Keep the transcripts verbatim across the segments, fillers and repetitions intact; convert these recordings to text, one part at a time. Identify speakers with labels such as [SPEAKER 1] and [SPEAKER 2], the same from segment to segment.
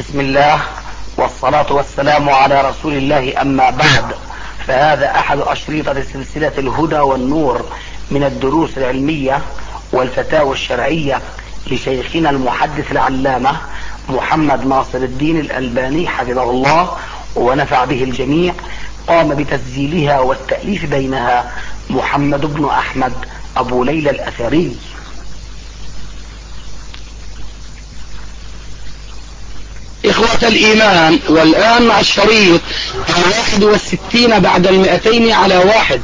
[SPEAKER 1] بسم الله والصلاة والسلام على رسول الله، أما بعد، فهذا أحد أشريطة سلسلة الهدى والنور من الدروس العلمية والفتاوى الشرعية لشيخنا المحدث العلامة محمد ناصر الدين الألباني حفظه الله ونفع به الجميع. قام بتسجيلها والتأليف بينها محمد بن أحمد أبو ليلى الأثري. إخوة الإيمان، والآن مع الشريط الواحد والستين بعد المئتين على واحد.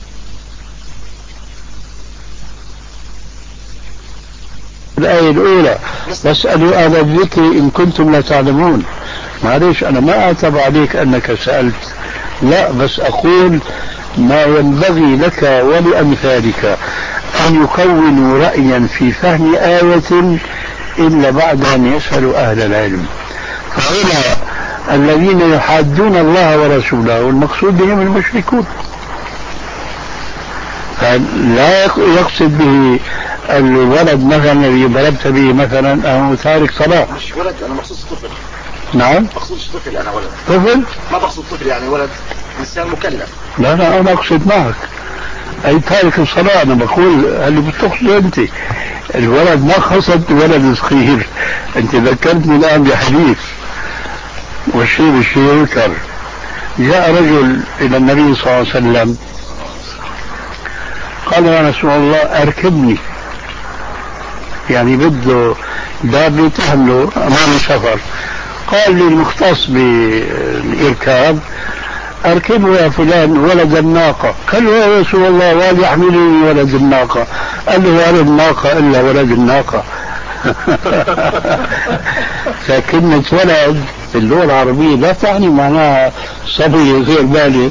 [SPEAKER 2] الآية الأولى: فاسألوا أهل الذكر إن كنتم لا تعلمون. معليش، أنا ما أعتب عليك أنك سألت، لا، بس أقول ما ينبغي لك ولأمثالك أن يكونوا رأيا في فهم آية إلا بعد أن يسألوا أهل العلم. فهنا الذين يحادون الله ورسوله والمقصود بهم المشركون، لا يقصد به الولد مثلا الذي ضربت به مثلا أو تارك صلاة.
[SPEAKER 3] مش ولد، أنا مقصود طفل.
[SPEAKER 2] نعم،
[SPEAKER 3] مقصودش طفل، أنا ولد.
[SPEAKER 2] طفل؟
[SPEAKER 3] ما بقصد طفل، يعني ولد إنسان مكلف.
[SPEAKER 2] لا لا، أنا أقصد معك أي تارك الصلاة. أنا بقول اللي بتقصد أنت الولد، ما قصد ولد صغير. أنت ذكرتني الآن بحديث والشيء بالشيء يذكر. جاء رجل إلى النبي صلى الله عليه وسلم قال: يا رسول الله أركبني، يعني بده دابة تحمله أمام السفر. قال لي المختص بالإركاب: أركبه يا فلان ولد الناقة. قال له: يا رسول الله وهل يحملني ولد الناقة؟ قال له: ولد الناقة إلا ولد الناقة. فكلمة ولد في اللغة العربية لا تعني معناها صبي غير بالغ.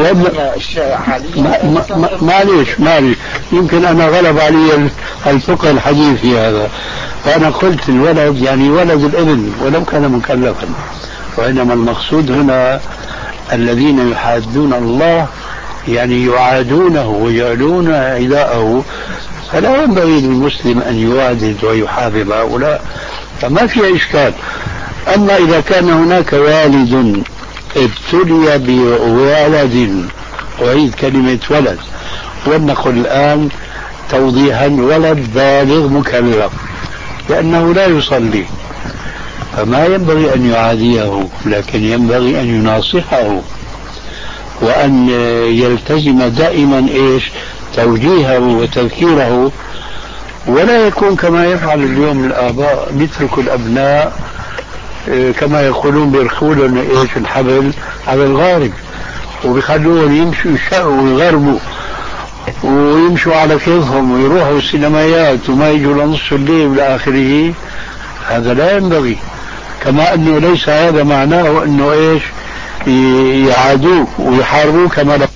[SPEAKER 2] معليش معليش يمكن أنا غلب علي الفقه الحديثي هذا، فأنا قلت الولد يعني ولد الابن ولو كان مكلفا. وإنما المقصود هنا الذين يحادون الله، يعني يعادونه ويعلون عداءه، فلا ينبغي للمسلم أن يوادد ويحابب هؤلاء، فما في إشكال. أما إذا كان هناك والد ابتلي بولد، أعيد كلمة ولد ولنقل الآن توضيحا: ولد بالغ مكلف، لأنه لا يصلي، فما ينبغي أن يعاديه، لكن ينبغي أن يناصحه وأن يلتزم دائما إيش توجيهه وتذكيره، ولا يكون كما يفعل اليوم الآباء، يتركوا الأبناء كما يقولون بيرخولهم إيش الحبل على الغارب، وبيخلوهم يمشوا يشقوا ويغربوا ويمشوا على كيفهم ويروحوا السينمايات وما يجوا لنصف الليل إلى آخره. هذا لا ينبغي. كما أنه ليس هذا معناه أنه إيش يعادوه ويحاربوه، كما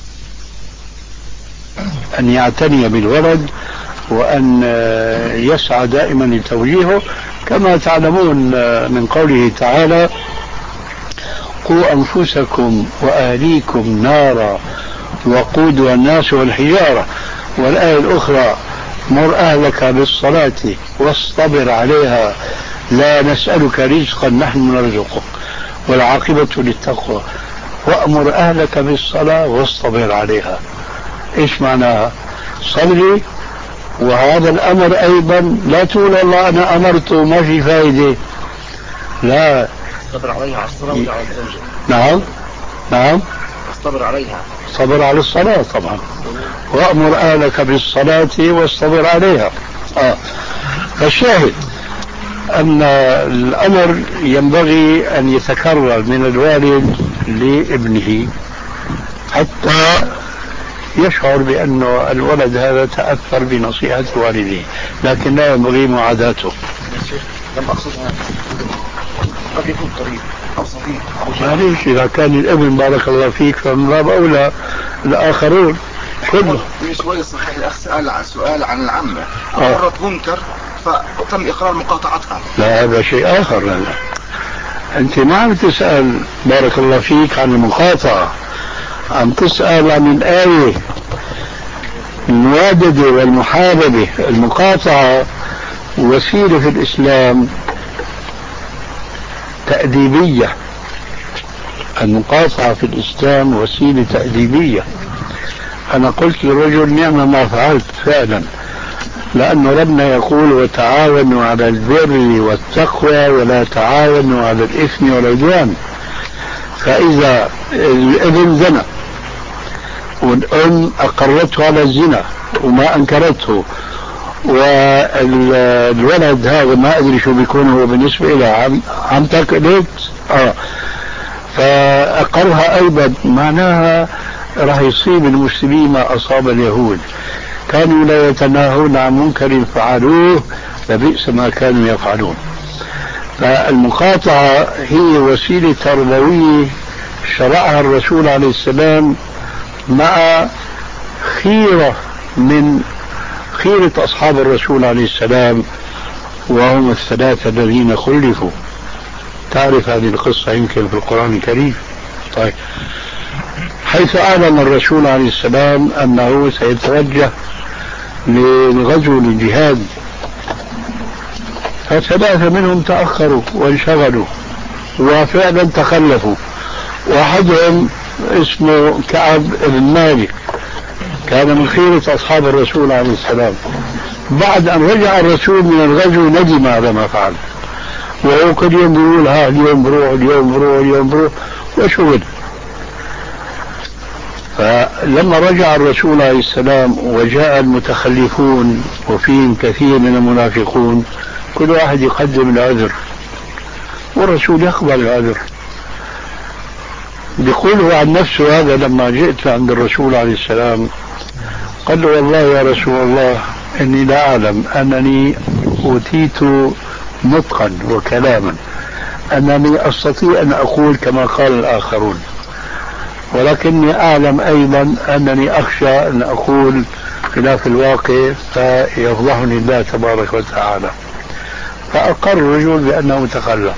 [SPEAKER 2] أن يعتني بالولد وأن يسعى دائما لتوجيهه، كما تعلمون من قوله تعالى: قوا أنفسكم وأهليكم نارا وقودها الناس والحجارة. والآية الأخرى: مر أهلك بالصلاة واصطبر عليها لا نسألك رزقا نحن نرزقك والعاقبة للتقوى وأمر أهلك بالصلاة واصطبر عليها. إيش معناها؟ صلي، وهذا الأمر أيضا لا تقول الله أنا أمرته ما في فائدة، لا،
[SPEAKER 3] صبر عليها على الصلاة وعلى الزوجة.
[SPEAKER 2] نعم نعم،
[SPEAKER 3] صبر عليها،
[SPEAKER 2] صبر على الصلاة طبعا، وأمر أهلك بالصلاة واصطبر عليها. آه. فالشاهد أن الأمر ينبغي أن يتكرر من الوالد لابنه حتى يشعر بأن الولد هذا تأثر بنصيحة والده، لكن لا ينبغي معاداته.
[SPEAKER 3] لم أقصدها، قد يكون قريب أو صغير.
[SPEAKER 2] معليش، إذا كان الابن بارك الله فيك فمن باب أولى الآخرون كله.
[SPEAKER 3] بالنسبة لي صحيح الأخ سأل عن سؤال عن العمة مرت منكر فتم إقرار مقاطعتها.
[SPEAKER 2] لا، هذا شيء آخر. لا. أنت ما عم تسأل بارك الله فيك عن المقاطعة، عم تسأل عن الآية المواددة والمحاربة. المقاطعة وسيلة في الإسلام تأديبية. المقاطعة في الإسلام وسيلة تأديبية. أنا قلت للرجل نعم ما فعلت فعلا، لأن ربنا يقول وتعاونوا على البر والتقوى ولا تعاونوا على الإثم والعدوان. فإذا الابن زنى والأم أقرته على الزنا وما أنكرته، والولد هذا ما أدري شو بيكون هو بالنسبة إلى عم عمتك ليت آه فأقرها أيضا، معناها راح يصيب المسلمين ما أصاب اليهود، كانوا لا يتناهون عن منكر فعلوه فبئس ما كانوا يفعلون. فالمقاطعة هي وسيلة تربوية شرعها الرسول عليه السلام مع خيرة من خيرة أصحاب الرسول عليه السلام، وهم الثلاثة الذين خلفوا. تعرف هذه القصة يمكن في القرآن الكريم. طيب، حيث أعلن الرسول عليه السلام أنه سيتوجه للغزو للجهاد، فثلاثة منهم تأخروا وانشغلوا وفعلا تخلفوا. واحدهم اسمه كعب بن مالك، كان من خيرة أصحاب الرسول عليه السلام. بعد أن رجع الرسول من الغزو ندم على ما فعل، وهو كل يوم بيقول ها اليوم بروح اليوم بروح اليوم بروح وشغل. فلما رجع الرسول عليه السلام وجاء المتخلفون وفيهم كثير من المنافقون، كل واحد يقدم العذر والرسول يقبل العذر. بيقوله عن نفسه هذا لما جئت عند الرسول عليه السلام قال له والله يا رسول الله إني لا أعلم أنني أوتيت نطقا وكلاما أنني أستطيع أن أقول كما قال الآخرون، ولكني أعلم أيضا أنني أخشى أن أقول خلاف الواقع فيفضحني الله تبارك وتعالى. فأقر الرجل بأنه تخلف،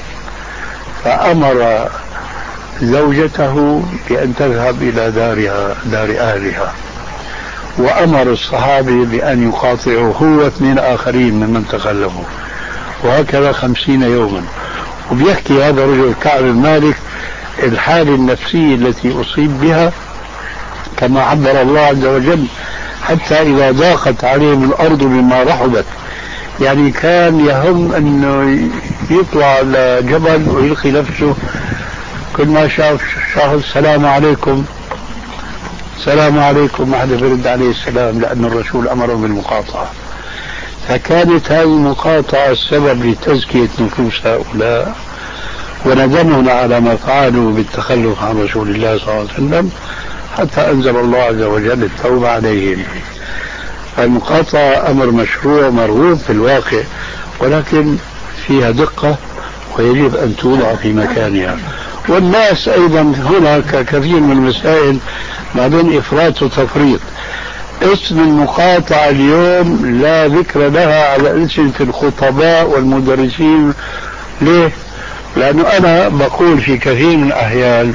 [SPEAKER 2] فأمر زوجته بأن تذهب إلى دارها دار أهلها، وأمر الصحابي بأن يقاطعوا هو اثنين آخرين ممن تخلفوا، وهكذا خمسين يوما. وبيحكي هذا الرجل كعب بن مالك الحالة النفسية التي أصيب بها كما عبر الله عز وجل، حتى إذا ضاقت عليهم الأرض بما رحبت، يعني كان يهم أنه يطلع على جبل ويلقي نفسه، كل ما شاف شخص السلام عليكم السلام عليكم ما حدا برد عليه السلام، لأن الرسول أمره بالمقاطعة. فكانت هذه المقاطعة السبب لتزكية نفوس هؤلاء وندمهم على ما فعلوا بالتخلف عن رسول الله صلى الله عليه وسلم، حتى أنزل الله عز وجل التوبة عليهم. المقاطعة أمر مشروع مرغوب في الواقع، ولكن فيها دقة ويجب أن توضع في مكانها. والناس أيضا هناك كثير من المسائل ما بين إفراط وتفريط. اسم المقاطعة اليوم لا ذكر لها على ألسنة الخطباء والمدرسين. ليه؟ لأنه أنا بقول في كثير من الأحيان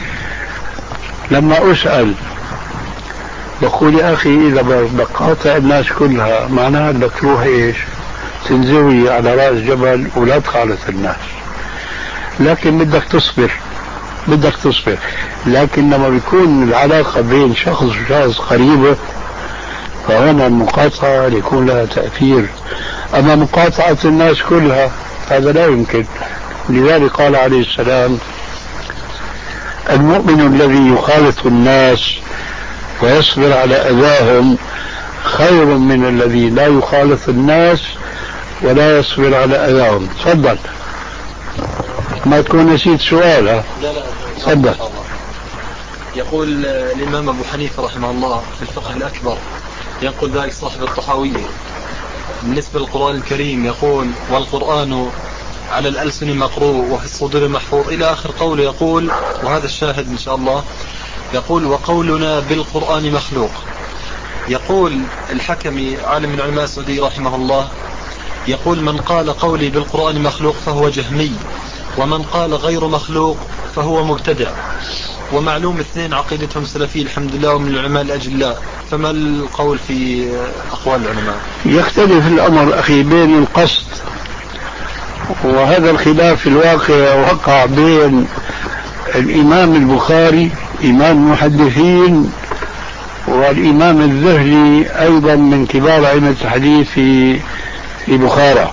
[SPEAKER 2] لما أسأل بقول يا أخي إذا بقاطع الناس كلها معناها بدك تروح إيش تنزوي على رأس جبل ولا تخالط الناس، لكن بدك تصبر بدك تصبر لكن لما بيكون العلاقة بين شخص وشخص قريبة فهنا المقاطعة يكون لها تأثير. أما مقاطعة الناس كلها هذا لا يمكن. لذلك قال عليه السلام المؤمن الذي يخالط الناس ويصبر على أذاهم خير من الذي لا يخالط الناس ولا يصبر على أذاهم. تفضل، ما تكون نسيت سؤال. تفضل.
[SPEAKER 4] يقول الإمام أبو حنيفة رحمه الله في الفقه الأكبر، ينقل ذلك صاحب الطحاوية بالنسبة للقرآن الكريم، يقول والقرآن على الألسن مقروء وفي الصدور محفوظ إلى آخر قوله. يقول وهذا الشاهد إن شاء الله، يقول وقولنا بالقرآن مخلوق. يقول الحكمي عالم من علماء السعودية رحمه الله، يقول من قال قولي بالقرآن مخلوق فهو جهمي، ومن قال غير مخلوق فهو مبتدع. ومعلوم اثنين عقيدتهم سلفية الحمد لله ومن العلماء الأجلاء، فما القول في أقوال العلماء؟
[SPEAKER 2] يختلف الأمر أخي بين القصد وهذا الخلاف في الواقع وقع بين الإمام البخاري إمام المحدثين والإمام الذهلي أيضا من كبار أئمة الحديث في في بخارى،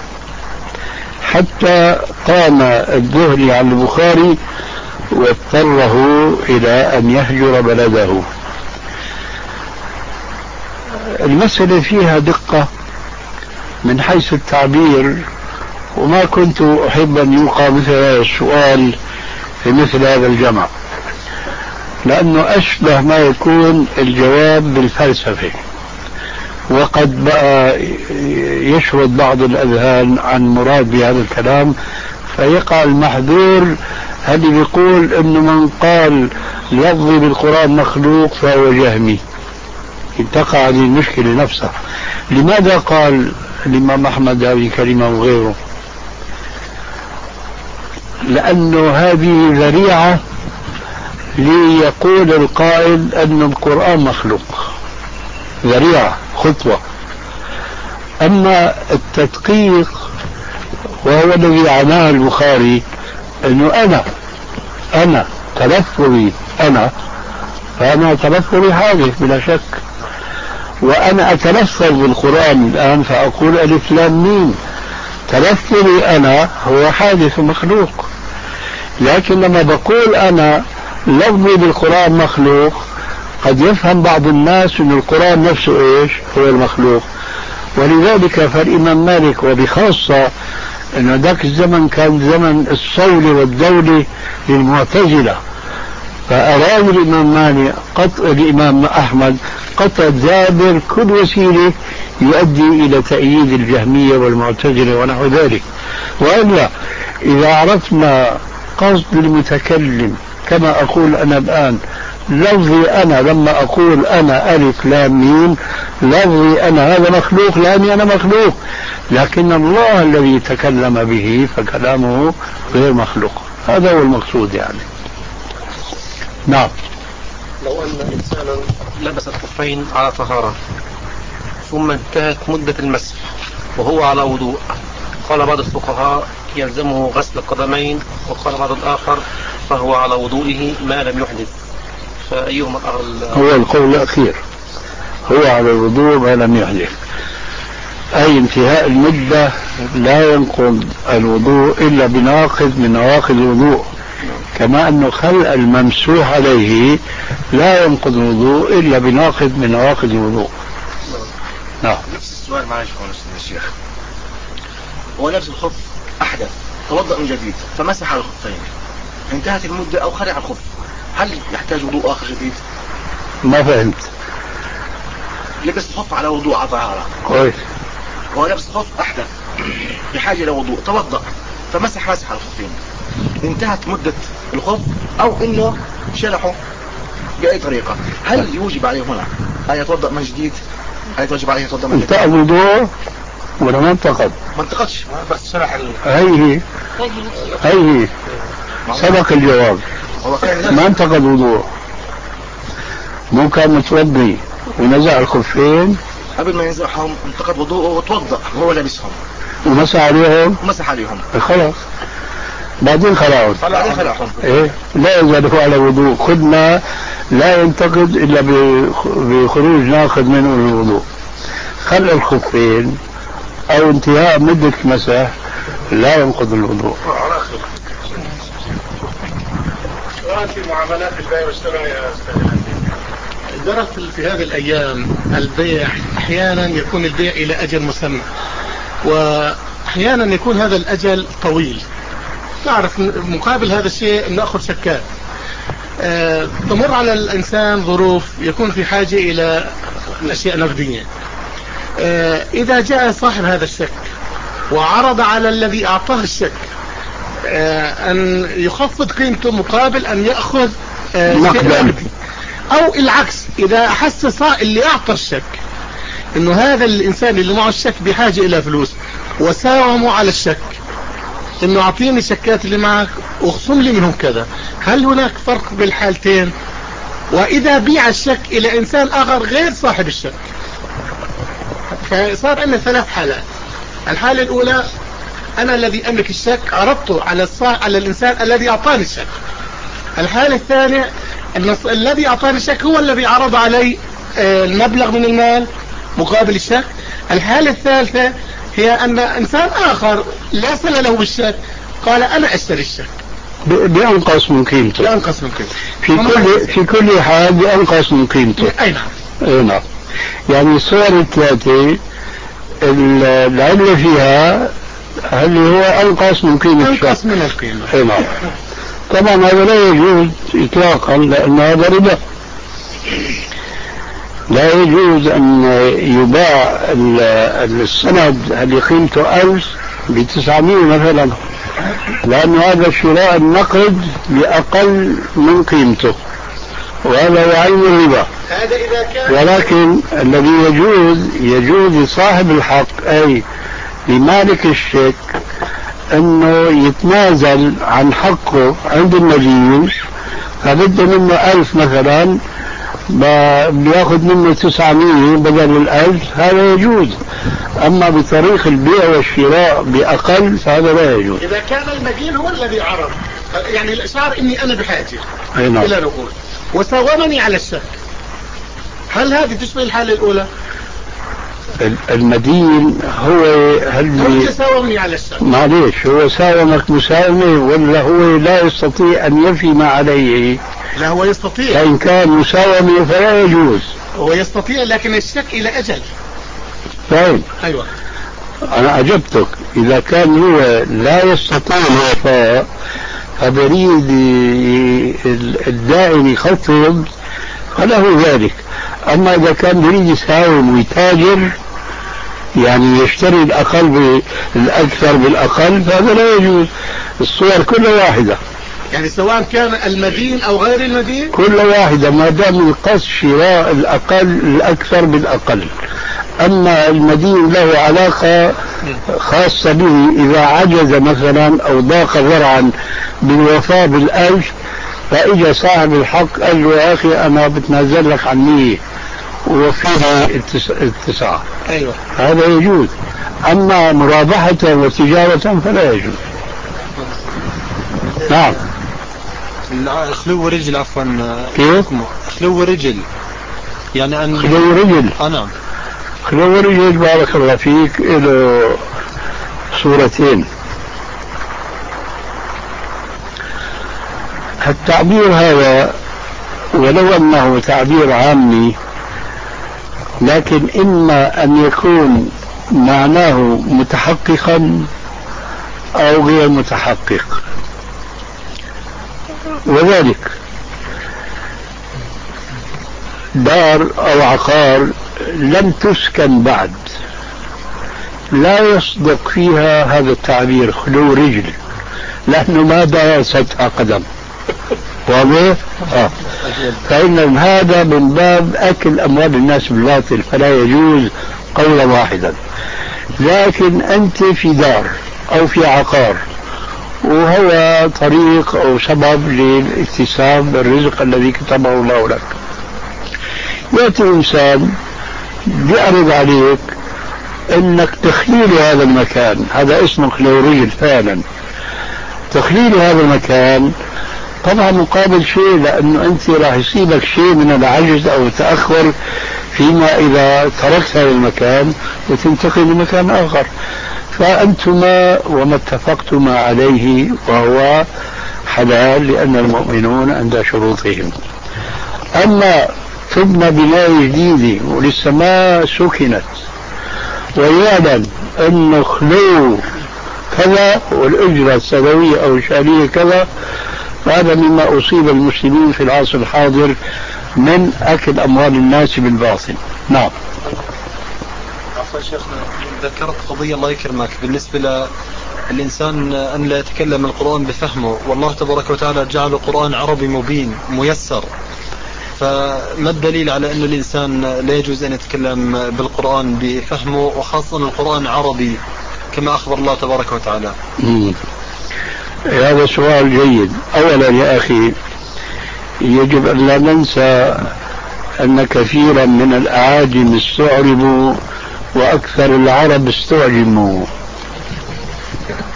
[SPEAKER 2] حتى قام الذهلي على البخاري واضطره إلى أن يهجر بلده. المسألة فيها دقة من حيث التعبير، وما كنت أحب أن يوقع مثل هذا السؤال في مثل هذا الجمع، لأنه أشبه ما يكون الجواب بالفلسفة، وقد بقى يشرد بعض الأذهان عن مراد بهذا الكلام، فيقع المحذور هل بيقول إنه من قال لفظي بالقرآن مخلوق فهو جهمي، تقع هذه المشكلة نفسها. لماذا قال الإمام أحمد هذه الكلمة وغيره؟ لأنه هذه ذريعة ليقول القائل أن القرآن مخلوق، ذريعة خطوة. أما التدقيق وهو الذي عناه البخاري، أنه أنا أنا تلفظي أنا فأنا تلفظي حادث بلا شك، وأنا أتلفظ بالقرآن الآن فأقول ألف لام ميم، تلفظي أنا هو حادث مخلوق. لكن لما بقول أنا لفظي بالقرآن مخلوق، قد يفهم بعض الناس أن القرآن نفسه إيش هو المخلوق. ولذلك فالإمام مالك وبخاصة أن ذاك الزمن كان زمن الصول والدولة للمعتزلة، فأراد الإمام مالك قطع الإمام أحمد قطع دابر كل وسيلة يؤدي إلى تأييد الجهمية والمعتزلة ونحو ذلك. وإلا إذا عرفنا قصد المتكلم كما أقول أنا الآن، لفظي أنا لما أقول أنا ألف لام ميم، لفظي أنا هذا مخلوق لأني أنا مخلوق، لكن الله الذي تكلم به فكلامه غير مخلوق. هذا هو المقصود يعني. نعم.
[SPEAKER 5] لو أن إنسانا لبس الخفين على طهارة ثم انتهت مدة المسح وهو على وضوء، قال بعض الفقهاء يلزمه غسل القدمين، وقال بعض الآخر فهو على وضوئه ما لم يحدث، فأيهما أغلى؟
[SPEAKER 2] هو القول الأخير، هو على الوضوء ما لم يحدث، أي انتهاء المدة لا ينقض الوضوء إلا بناقض من نواقض الوضوء، كما أنه خلع الممسوح عليه لا ينقض الوضوء إلا بناقض من نواقض الوضوء. نعم.
[SPEAKER 3] نفس السؤال معلش يا شيخ، هو لابس الخف أحدث توضأ من جديد فمسح على الخفين، انتهت المدة أو خلع الخف، هل يحتاج وضوء آخر جديد؟
[SPEAKER 2] ما فهمت.
[SPEAKER 3] لبس الخف على وضوء على طهارة
[SPEAKER 2] كويس،
[SPEAKER 3] هو لابس الخف أحدث بحاجة إلى وضوء، توضأ فمسح مسح على الخفين، انتهت مدة الخف أو إنه شلحه بأي طريقة، هل يوجب عليه هنا أن يتوضأ من جديد؟ هل يتوجب عليه يتوضأ من جديد؟
[SPEAKER 2] انتهى الوضوء ولا ما انتقد؟
[SPEAKER 3] ما انتقدش بس شلح ال...
[SPEAKER 2] هي هي سبق الجواب، ما انتقد وضوء، مو كان متوضي ونزع الخفين
[SPEAKER 3] قبل ما ينزعهم انتقد وضوءه وتوضأ وهو لابسهم
[SPEAKER 2] ومسح عليهم
[SPEAKER 3] ومسح عليهم
[SPEAKER 2] خلاص، بعدين خلاص
[SPEAKER 3] بعدين خلاهم
[SPEAKER 2] ايه لا يزال هو على وضوء. خدنا لا ينتقد الا بخروج ناقض منه الوضوء، خلع الخفين او انتهاء مدة مسح لا ينقض الوضوء.
[SPEAKER 5] سؤال في معاملات البيع والشراء يا استاذ. درس في هذه الايام البيع احيانا يكون البيع الى اجل مسمى، واحيانا يكون هذا الاجل طويل، نعرف مقابل هذا الشيء ناخذ شكات. أه تمر على الانسان ظروف يكون في حاجة الى اشياء نقدية، أه اذا جاء صاحب هذا الشك وعرض على الذي اعطاه الشك أه ان يخفض قيمته مقابل ان يأخذ أه نقدي، او العكس اذا احس اللي اعطى الشك انه هذا الانسان اللي معه الشك بحاجة الى فلوس وساوموا على الشك انه اعطيني شكات اللي معك واخصم لي منهم كذا، هل هناك فرق بالحالتين؟ واذا بيع الشك الى انسان اخر غير صاحب الشك، فصار عندنا ثلاث حالات. الحالة الاولى أنا الذي أملك الشك عرضته على الصاح على الإنسان الذي أعطاني الشك. الحالة الثانية أن الذي أعطاني الشك هو الذي عرض علي المبلغ من المال مقابل الشك. الحالة الثالثة هي أن إنسان آخر لا صلة له بالشك قال أنا أشتري الشك
[SPEAKER 2] بأنقص من قيمته.
[SPEAKER 5] بأنقص من قيمته
[SPEAKER 2] في كل في كل حال بأنقص من قيمته.
[SPEAKER 5] أي نعم.
[SPEAKER 2] أي نعم. يعني الصور الثلاثة العلة فيها هل هو أنقص من قيمة الشك؟
[SPEAKER 5] أنقص من القيمة.
[SPEAKER 2] أي نعم. طبعا هذا لا يجوز إطلاقا لأن هذا ربا. لا يجوز أن يباع السند اللي قيمته ألف بتسعمائة مثلا، لأن هذا شراء النقد بأقل من قيمته، وهذا يعين الربا.
[SPEAKER 5] هذا إذا كان.
[SPEAKER 2] ولكن الذي يجوز يجوز لصاحب الحق أي لمالك الشك أنه يتنازل عن حقه عند المدين، فبده منه ألف مثلا بياخذ منه تسعمائة بدل الألف، هذا يجوز. أما بطريق البيع والشراء بأقل فهذا لا يجوز.
[SPEAKER 5] إذا كان المدين هو الذي عرض يعني الإشعار إني أنا بحاجة
[SPEAKER 2] نعم.
[SPEAKER 5] إلى نقود وساومني على الشك، هل هذه تشبه الحالة الأولى؟
[SPEAKER 2] المدين هو هل
[SPEAKER 5] هو ساومني على الشك.
[SPEAKER 2] معليش هو ساومك مساومة ولا هو لا يستطيع أن يفي ما عليه؟
[SPEAKER 5] لا هو يستطيع.
[SPEAKER 2] فإن كان مساومة فلا يجوز.
[SPEAKER 5] هو يستطيع لكن الشك إلى أجل.
[SPEAKER 2] طيب.
[SPEAKER 5] أيوة.
[SPEAKER 2] أنا أجبتك. إذا كان هو لا يستطيع الوفاء فبريد الدائم يخفض فله ذلك. أما إذا كان بريد يساوم ويتاجر يعني يشتري الأقل بالأكثر بالأقل فهذا لا يجوز. الصور كلها واحدة،
[SPEAKER 5] يعني سواء كان المدين أو غير المدين
[SPEAKER 2] كل واحدة ما دام القصد شراء الأقل الأكثر بالأقل. أما المدين له علاقة خاصة به إذا عجز مثلا أو ضاق ذرعا بالوفاء بالألف فإجا صاحب الحق قال له يا أخي أنا بتنازل لك عن مية ووفيها التسعة.
[SPEAKER 5] أيوة.
[SPEAKER 2] هذا يجوز. أما مرابحة وتجارة فلا يجوز. نعم.
[SPEAKER 4] خلو رجل عفوا.
[SPEAKER 2] كيف؟
[SPEAKER 4] خلو رجل يعني أن
[SPEAKER 2] خلو رجل.
[SPEAKER 4] آه نعم.
[SPEAKER 2] خلو رجل بارك الله فيك له صورتين. التعبير هذا ولو أنه تعبير عامي لكن إما أن يكون معناه متحققا أو غير متحقق، وذلك دار أو عقار لم تسكن بعد لا يصدق فيها هذا التعبير خلو رجل لأنه ما داستها قدم. واضح؟ آه. فإن هذا من باب أكل أموال الناس بالباطل فلا يجوز قولا واحدا. لكن أنت في دار أو في عقار وهو طريق أو سبب للاكتساب الرزق الذي كتبه الله لك، يأتي إنسان بيعرض عليك أنك تخليل هذا المكان، هذا اسمه خلو رجل فعلا. تخليل هذا المكان طبعا مقابل شيء، لأنه أنت راح يصيبك شيء من العجز أو التأخر فيما إذا تركت هذا المكان وتنتقل لمكان آخر. فأنتما وما اتفقتما عليه وهو حلال لأن المؤمنون عند شروطهم. أما تبنى بناية جديدة ولسه ما سكنت ويعلم أنه خلو كذا والأجرة السنوية أو الشهرية كذا، هذا مما أصيب المسلمين في العصر الحاضر من أكل أموال الناس بالباطل. نعم.
[SPEAKER 4] عفوا شيخنا، ذكرت قضية الله يكرمك بالنسبة للإنسان أن لا يتكلم القرآن بفهمه، والله تبارك وتعالى جعل القرآن عربي مبين ميسر، فما الدليل على أن الإنسان لا يجوز أن يتكلم بالقرآن بفهمه وخاصة القرآن عربي كما أخبر الله تبارك وتعالى؟
[SPEAKER 2] مم. هذا سؤال جيد. أولا يا أخي يجب أن لا ننسى أن كثيرا من الأعاجم استعربوا وأكثر العرب استعجموا.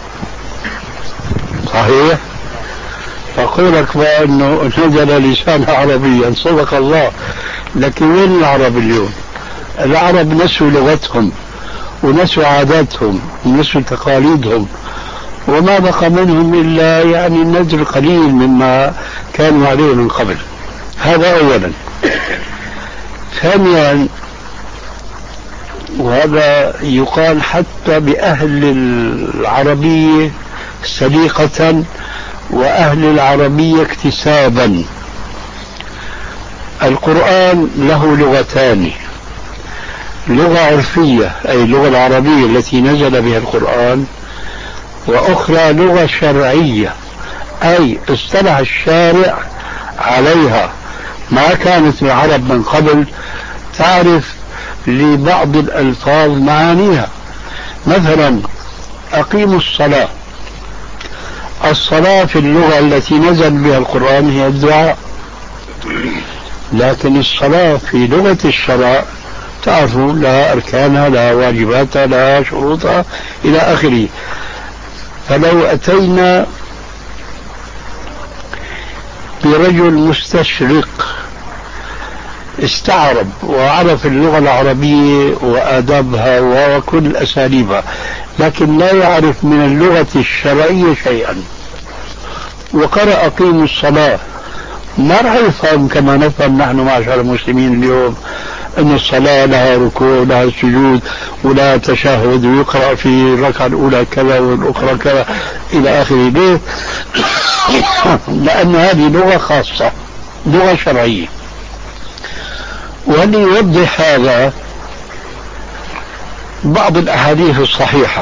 [SPEAKER 2] صحيح. فقولك بأنه نزل لسان عربيا صدق الله، لكن وين العرب اليوم؟ العرب نسوا لغتهم ونسوا عاداتهم ونسوا تقاليدهم، وما بقى منهم إلا يعني النذر قليل مما كانوا عليه من قبل. هذا أولا. ثانيا، وهذا يقال حتى بأهل العربية سليقة وأهل العربية اكتسابا، القرآن له لغتان: لغة عرفية أي اللغة العربية التي نزل بها القرآن، وأخرى لغة شرعية أي اصطلح الشارع عليها. ما كانت العرب من قبل تعرف لبعض الألفاظ معانيها. مثلا أقيموا الصلاة، الصلاة في اللغة التي نزل بها القرآن هي الدعاء، لكن الصلاة في لغة الشرع تعرفوا لها أركانها، لها واجباتها، لها شروطها إلى آخره. فلو أتينا برجل مستشرق استعرب وعرف اللغة العربية وآدابها وكل أساليبها، لكن لا يعرف من اللغة الشرعية شيئا، وقرأ أقيموا الصلاة، ما راح يفهم كما نفهم نحن معشر المسلمين اليوم أن الصلاة لها ركوع لها سجود ولها تشهد ويقرأ في الركعة الأولى كذا والأخرى كذا إلى آخره. ليه؟ لأن هذه لغة خاصة، لغة شرعية. وليوضح هذا بعض الأحاديث الصحيحة.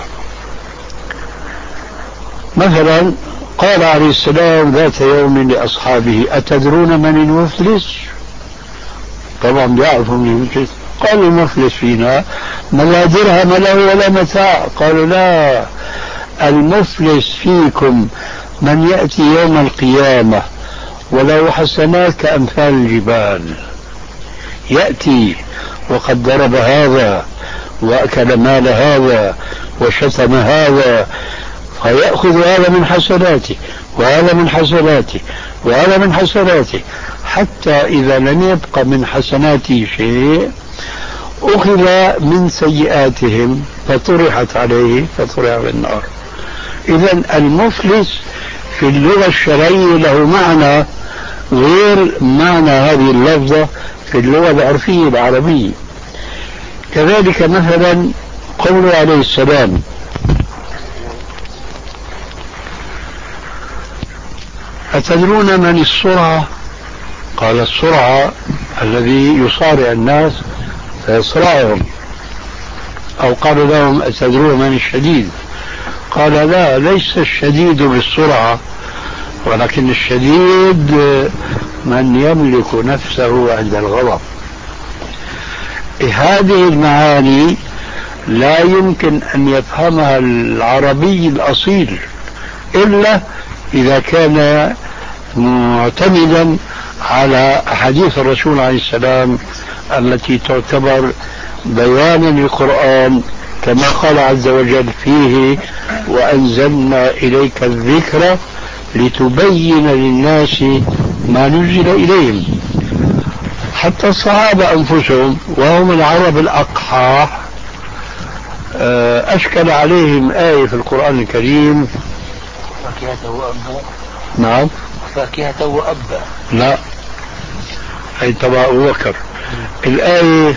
[SPEAKER 2] مثلا قال عليه السلام ذات يوم لأصحابه: أتدرون من المفلس؟ طبعا بيعرفوا من المفلس. قالوا: المفلس فينا من لا درهم له ولا متاع. قالوا: لا، المفلس فيكم من يأتي يوم القيامة وله حسنات كأمثال الجبال، يأتي وقد ضرب هذا وأكل مال هذا وشتم هذا، فيأخذ هذا من حسناته وهذا من حسناته وهذا من حسناته، حتى إذا لم يبق من حسناته شيء أخذ من سيئاتهم فطرحت عليه فطرح في النار. إذن المفلس في اللغة الشرعية له معنى غير معنى هذه اللفظة في اللغة العرفية العربية. كذلك مثلا قوله عليه السلام: أتدرون من السرعة؟ قال: السرعة الذي يصارع الناس فيصرعهم. أو قال لهم: أتدرون من الشديد؟ قال: لا، ليس الشديد بالسرعة، ولكن الشديد من يملك نفسه عند الغضب. هذه المعاني لا يمكن أن يفهمها العربي الأصيل إلا إذا كان معتمدا على أحاديث الرسول عليه السلام التي تعتبر بيانا للقرآن، كما قال عز وجل فيه: وأنزلنا إليك الذكر لتبين للناس ما نزل إليهم. حتى الصحابة أنفسهم وهم العرب الأقحاح أشكل عليهم آية في القرآن الكريم:
[SPEAKER 1] فاكهة وأبا.
[SPEAKER 2] نعم،
[SPEAKER 1] فاكهة وأبا.
[SPEAKER 2] لا، أي تبع أبو بكر. الآية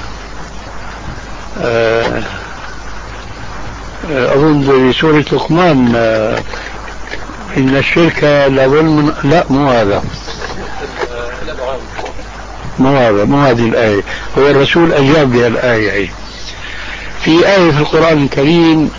[SPEAKER 2] أظن في سورة لقمان: إن الشرك لظلم. لا، مو هذا، مو هذا، مو هذه الآية. هو الرسول أجاب بها الآية. في آية في القرآن الكريم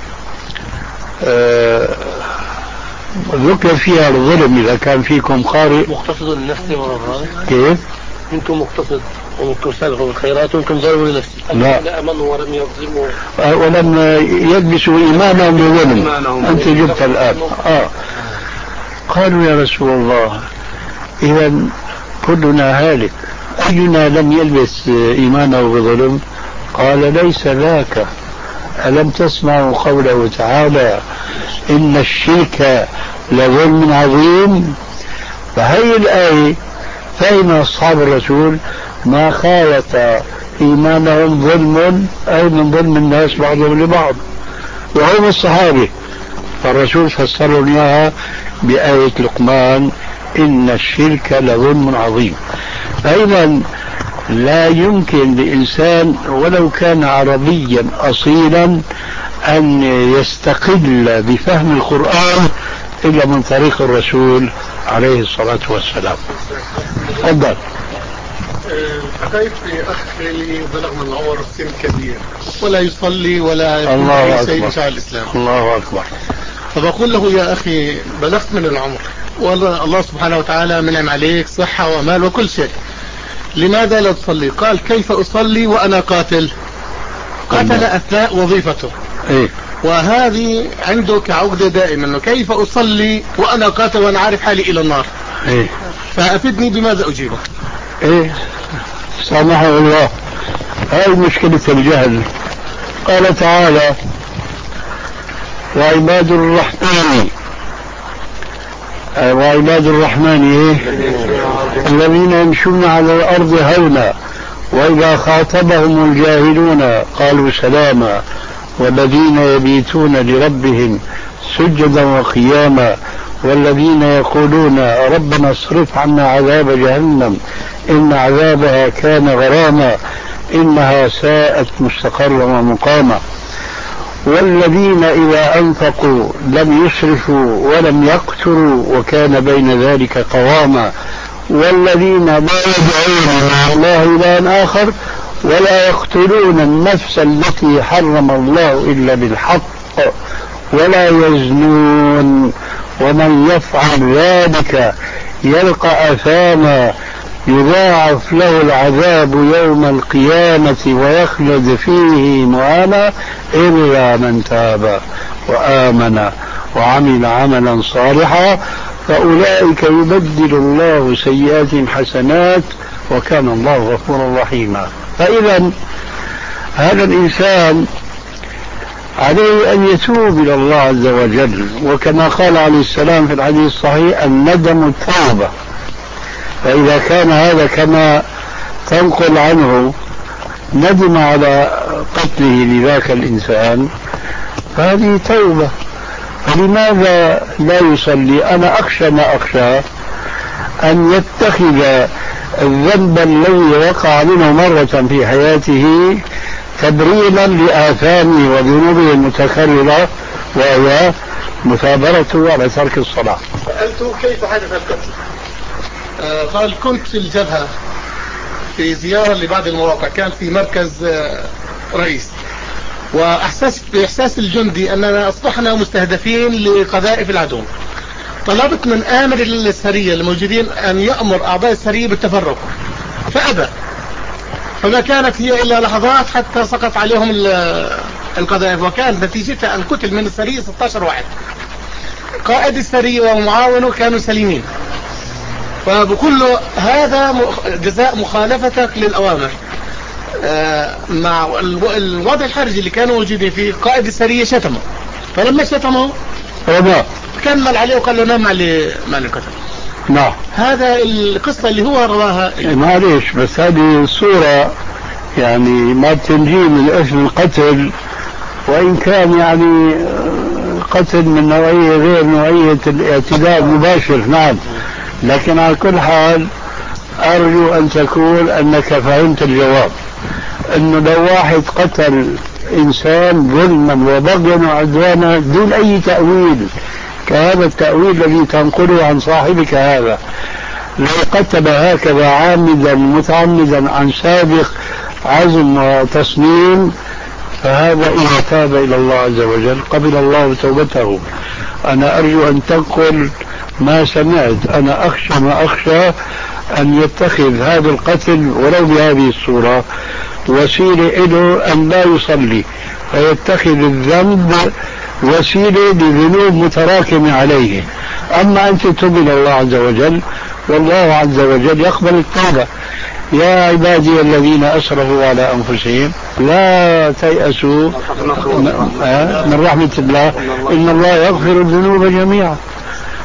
[SPEAKER 2] ذكر فيها الظلم: إذا كان فيكم قارئ
[SPEAKER 1] مقتصد لنفسه ورغبات.
[SPEAKER 2] كيف؟
[SPEAKER 1] منكم مقتصد ومنكم سابق بالخيرات ومنكم ظالم لنفسه.
[SPEAKER 2] لا،
[SPEAKER 1] آمنوا ولم يظلموا
[SPEAKER 2] ولم يلبسوا إيمانهم بظلم. أنت جبت الآن. آه. قالوا: يا رسول الله، إذا كلنا هالك، أينا لم يلبس إيمانه بظلم؟ قال: ليس ذاك. ألم تسمعوا قوله تعالى: إن الشرك لظلم عظيم. فهي الآية فهم أصحاب الرسول ما خالط إيمانهم ظلم أي من ظلم الناس بعضهم لبعض وهم الصحابة. فالرسول فسروا إياها بآية لقمان إن الشرك لظلم عظيم. فإذا لا يمكن لإنسان ولو كان عربيا أصيلا أن يستقل بفهم القرآن إلا من طريق الرسول عليه الصلاة والسلام. تفضل.
[SPEAKER 5] حكيت أخ لي بلغ من العمر سن كبير ولا يصلي ولا
[SPEAKER 2] الله
[SPEAKER 5] شيء
[SPEAKER 2] أكبر.
[SPEAKER 5] شيء الإسلام.
[SPEAKER 2] الله أكبر.
[SPEAKER 5] فبقول له يا أخي بلغت من العمر والله سبحانه وتعالى منعم عليك صحة ومال وكل شيء، لماذا لا تصلي؟ قال كيف أصلي وأنا قاتل؟ قاتل أثناء وظيفته.
[SPEAKER 2] إيه؟
[SPEAKER 5] وهذه عنده كعقدة دائما انه كيف اصلي وانا قاتل وانا عارف حالي الى النار.
[SPEAKER 2] إيه؟
[SPEAKER 5] فافدني بماذا اجيبه.
[SPEAKER 2] إيه؟ سامحه الله. هاي مشكلة الجهل. قال تعالى وعباد الرحمن وعباد الرحمن إيه؟ الذين يمشون على الأرض هونا وإذا خاطبهم الجاهلون قالوا سلاما والذين يبيتون لربهم سجدا وقياما والذين يقولون ربنا اصرف عنا عذاب جهنم إن عذابها كان غراما إنها ساءت مستقرا ومقاما والذين إذا أنفقوا لم يسرفوا ولم يقتروا وكان بين ذلك قواما والذين لا يدعون مع الله إلها آخر ولا يقتلون النفس التي حرم الله إلا بالحق ولا يزنون ومن يفعل ذلك يلقى أثاما يضاعف له العذاب يوم القيامة ويخلد فيه مهانا إلا من تاب وآمن وعمل عملا صالحا فأولئك يبدل الله سيئاتهم حسنات وكان الله غفورا رحيما. فإذا هذا الإنسان عليه أن يتوب إلى الله عز وجل، وكما قال عليه السلام في الحديث الصحيح الندم التوبة. فإذا كان هذا كما تنقل عنه ندم على قتله لذاك الإنسان فهذه توبة. فلماذا لا يصلي؟ أنا أخشى ما أخشى أن يتخذ الذنب الذي وقع منه مرة في حياته تبريرا لآثامه وذنوبه المتكررة وهي مثابرته على ترك الصلاة.
[SPEAKER 5] سألته كيف حدث القتل؟ آه قال كنت في الجبهة في زيارة لبعض المواقع، كان في مركز آه رئيس، وأحسست بإحساس الجندي أننا أصبحنا مستهدفين لقذائف العدو. طلبت من آمر السرية الموجودين أن يأمر أعضاء السرية بالتفرق فأبى، فما كانت هي إلا لحظات حتى سقط عليهم القذائف، وكان نتيجتها أن قتل من السرية ستة عشر واحد. قائد السرية ومعاونه كانوا سليمين. فبقول له هذا جزاء مخالفتك للأوامر. مع الوضع الحرجي اللي كانوا موجودين فيه قائد السرية شتمه، فلما شتمه كمل عليه وقال له نام على مال القتل.
[SPEAKER 2] نعم.
[SPEAKER 5] هذا القصة اللي هو رواها.
[SPEAKER 2] معليش بس هذه الصورة يعني ما بتنجي من اسم القتل، وإن كان يعني قتل من نوعية غير نوعية الاعتداء المباشر. نعم. لكن على كل حال أرجو أن تقول أنك فهمت الجواب، أنه لو واحد قتل إنسان ظلما وبغيا وعدوانا دون أي تأويل كهذا التأويل الذي تنقله عن صاحبك هذا، لو قتل هكذا عامدا متعمدا عن سابق عزم وتصميم فهذا إذا تاب إلى الله عز وجل قبل الله توبته. أنا أرجو أن تنقل ما سمعت. أنا أخشى ما أخشى أن يتخذ هذا القتل ولو بهذه الصورة وسيلة له أن لا يصلي، فيتخذ الذنب وسيلة لذنوب متراكمة عليه. أما أنت تتوب إلى الله عز وجل والله عز وجل يقبل التوبة. يا عبادي الذين أسرفوا على أنفسهم لا تيأسوا من رحمة الله إن الله يغفر الذنوب جميعا.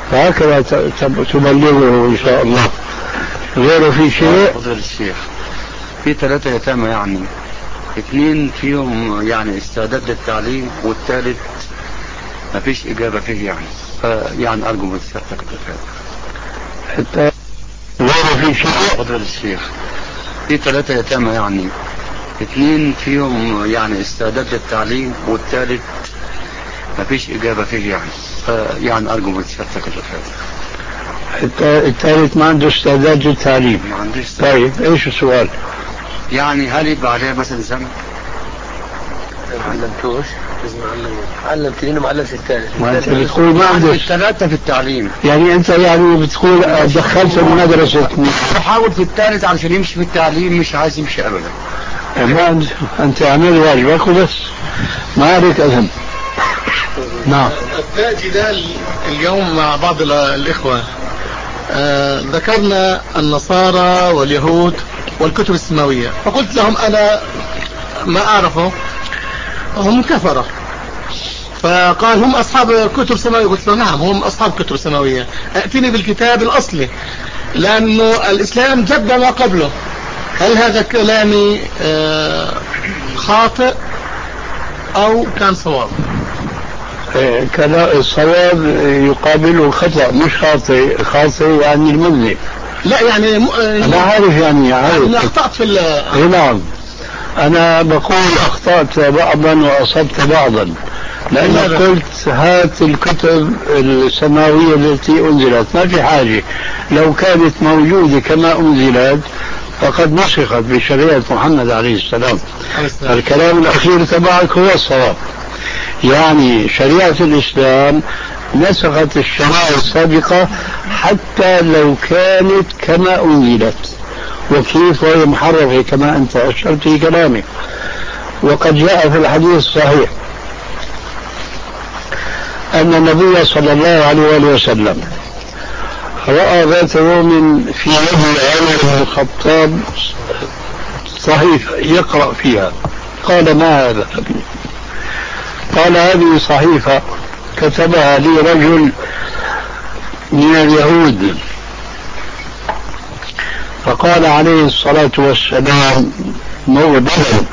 [SPEAKER 2] فهكذا تبلغه إن شاء الله. غيره في شيء؟
[SPEAKER 6] فضل الشيخ، في ثلاثة يتامى يعني اثنين فيهم يعني استعداد للتعليم والثالث ما فيش إجابة فيه يعني، فيعني أرجو من سيادتك التفاهم.
[SPEAKER 2] حتى غيره في شيء؟
[SPEAKER 6] فضل الشيخ، في ثلاثة يتامى يعني اثنين فيهم يعني استعداد للتعليم والثالث ما فيش إجابة فيه يعني، فيعني أرجو من سيادتك التفاهم.
[SPEAKER 2] حتى الثالث ما عنده استعداد للتعليم.
[SPEAKER 6] ما عنديش.
[SPEAKER 2] طيب ايش السؤال؟
[SPEAKER 6] يعني هل يبقى عليه مثلا ذنب؟
[SPEAKER 1] ما علمتوش؟ علمتني ما علمت الثالث.
[SPEAKER 2] ما انت بتقول ما عنده
[SPEAKER 6] الثلاثة في التعليم،
[SPEAKER 2] يعني انت يعني بتقول دخلت المدرسة
[SPEAKER 6] بحاول في الثالث علشان يمشي في التعليم، مش عايز يمشي ابدا.
[SPEAKER 2] ما انت اعمل واجبك وبس، ما عليك اذن. نعم.
[SPEAKER 5] أثناء جدال اليوم مع بعض الإخوة آه ذكرنا النصارى واليهود والكتب السماوية، فقلت لهم أنا ما أعرفه هم كفرة، فقال هم أصحاب كتب سماوية. قلت له نعم هم أصحاب كتب سماوية، أتني بالكتاب الأصلي لأنه الإسلام جد ما قبله. هل هذا كلامي آه خاطئ أو كان صواب؟
[SPEAKER 2] كلام الصواب يقابله خطأ، مش خاطئ. خاطئ يعني المذنب.
[SPEAKER 5] لا يعني م...
[SPEAKER 2] أنا عارف يعني عارف
[SPEAKER 5] أنا أخطأت في ال...
[SPEAKER 2] نعم. أنا بقول أخطأت بعضا وأصبت بعضا، لأن قلت هات الكتب السماوية التي أنزلت، ما في حاجة. لو كانت موجودة كما أنزلت فقد نسخت بشريعة محمد عليه السلام. الكلام الأخير تبعك هو الصواب، يعني شريعة الإسلام نسخت الشرائع السابقة حتى لو كانت كما أنزلت. وكيف وهي محرفة كما أنت أشرت في كلامك. وقد جاء في الحديث الصحيح أن النبي صلى الله عليه وآله وسلم رأى ذات يوم في يد عمر بن الخطاب صحيفة يقرأ فيها، قال ما هذا؟ قال هذه صحيفة كتبها لي رجل من اليهود. فقال عليه الصلاة والسلام موضع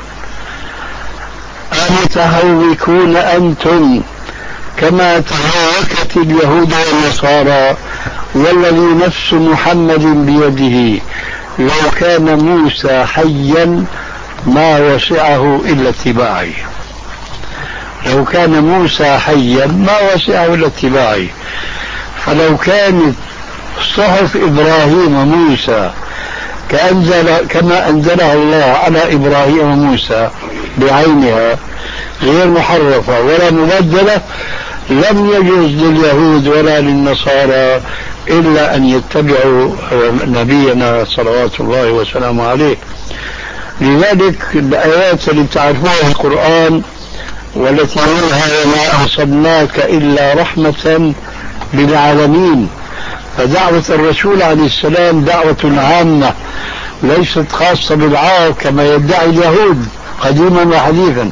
[SPEAKER 2] أمتهوكون أنتم كما تهوكت اليهود والنصارى، والذي نفس محمد بيده لو كان موسى حيا ما وسعه إلا اتباعي. لو كان موسى حيا ما وسعه إلا اتباعي. فلو كانت صحف إبراهيم وموسى كأنزل كما أنزلها الله على إبراهيم وموسى بعينها غير محرفة ولا مبدلة، لم يجوز لليهود ولا للنصارى إلا أن يتبعوا نبينا صلوات الله وسلامه عليه. لذلك الآيات اللي تعرفوها في القرآن والتي منها وما أرسلناك إلا رحمة للعالمين، فدعوة الرسول عليه السلام دعوة عامة ليست خاصة بالعرب كما يدعي اليهود قديما وحديثا.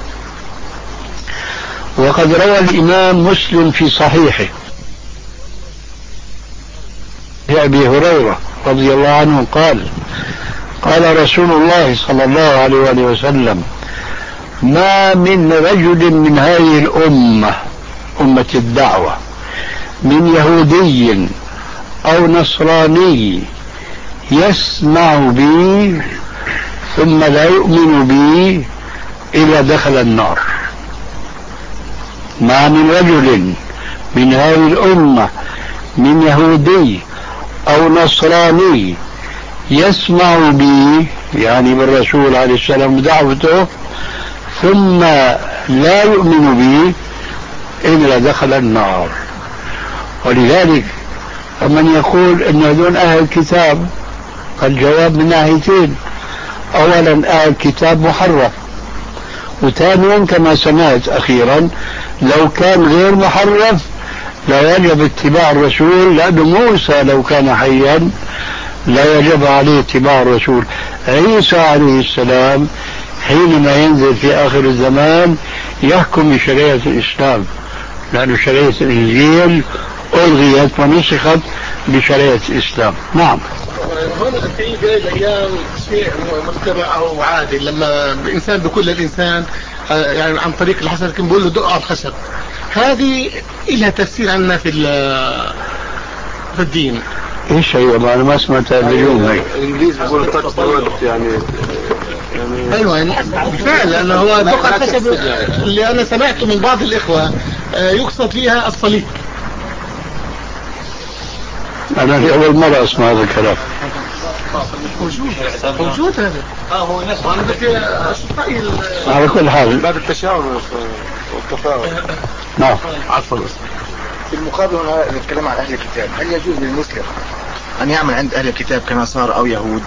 [SPEAKER 2] وقد روى الإمام مسلم في صحيحه أبي هريرة رضي الله عنه قال قال رسول الله صلى الله عليه وآله وسلم ما من رجل من هذه الأمة أمة الدعوة من يهودي أو نصراني يسمع بي ثم لا يؤمن بي إلا دخل النار. ما من رجل من هذه الأمة من يهودي أو نصراني يسمع بي يعني بالرسول عليه السلام دعوته ثم لا يؤمن بي إلا دخل النار. ولذلك فمن يقول أن هذول أهل الكتاب فالجواب من ناحيتين: أولا أهل الكتاب محرف، وثانيا كما سمعت أخيرا لو كان غير محرف لا يجب اتباع الرسول، لأن موسى لو كان حيا لا يجب عليه اتباع الرسول. عيسى عليه السلام حينما ينزل في آخر الزمان يحكم بشريعة الإسلام، لأن شريعة الإنجيل ألغيت ونسخت بشريعة الإسلام. نعم.
[SPEAKER 5] هون في في الايام شيء متبع او عادي لما الانسان بيقول للانسان يعني عن طريق الحسن كان بيقول له دق على الخشب، هذه لها تفسير عندنا في في الدين.
[SPEAKER 2] ايش هي والله انا ما سمعتها اليوم. هي
[SPEAKER 7] الانجليز بيقولوا تاكس يعني
[SPEAKER 5] يعني ايوه بالفعل لانه هو دق على الخشب اللي انا سمعته من بعض الاخوه يقصد فيها الصليب.
[SPEAKER 2] انا في اول مره اسمع هذا الكلام.
[SPEAKER 5] موجود موجود هذا اه هو ناس انا بدي اشوف راي
[SPEAKER 2] على كل حال
[SPEAKER 7] بعد التشاور والتفاعل.
[SPEAKER 2] نعم
[SPEAKER 3] عفوا. في المقابل هنا نتكلم عن اهل الكتاب، هل يجوز للمسلم ان يعمل عند اهل الكتاب كنصارى او يهود؟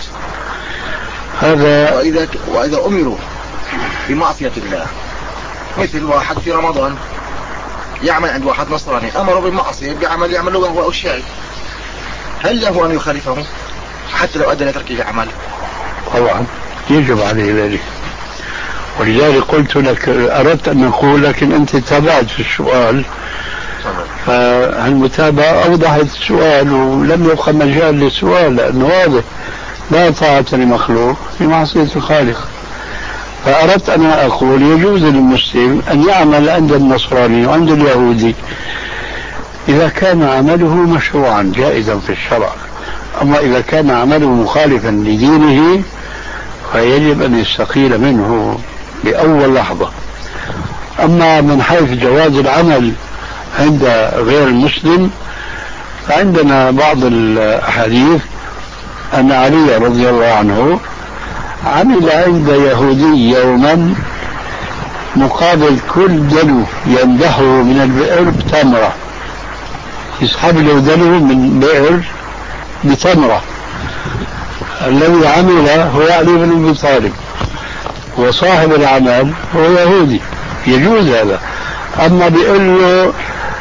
[SPEAKER 2] هذا
[SPEAKER 3] واذا واذا امروا بمعصيه الله مثل واحد في رمضان يعمل عند واحد نصراني امره بالمعصيه بعمل يعمل له وهو الشاي، هل له ان يخالفه حتى لو ادى لترك العمل؟
[SPEAKER 2] طبعا يجب عليه ذلك، ولذلك قلت لك اردت ان اقول لكن انت تابعت في السؤال، فالمتابعة اوضحت السؤال ولم يبقى مجال للسؤال لانه واضح لا طاعة لمخلوق في معصية الخالق. فاردت ان اقول يجوز للمسلم ان يعمل عند النصراني وعند اليهودي اذا كان عمله مشروعا جائزا في الشرع، اما اذا كان عمله مخالفا لدينه فيجب ان يستقيل منه بأول لحظة. أما من حيث جواز العمل عند غير المسلم فعندنا بعض الأحاديث أن علي رضي الله عنه عمل عند يهودي يوما مقابل كل دلو ينبحه من البئر بتمرة، يسحب له دلو من بئر بتمرة. الذي عمل هو علي بن أبي طالب وصاحب العمل هو يهودي، يجوز هذا. أما بيقول له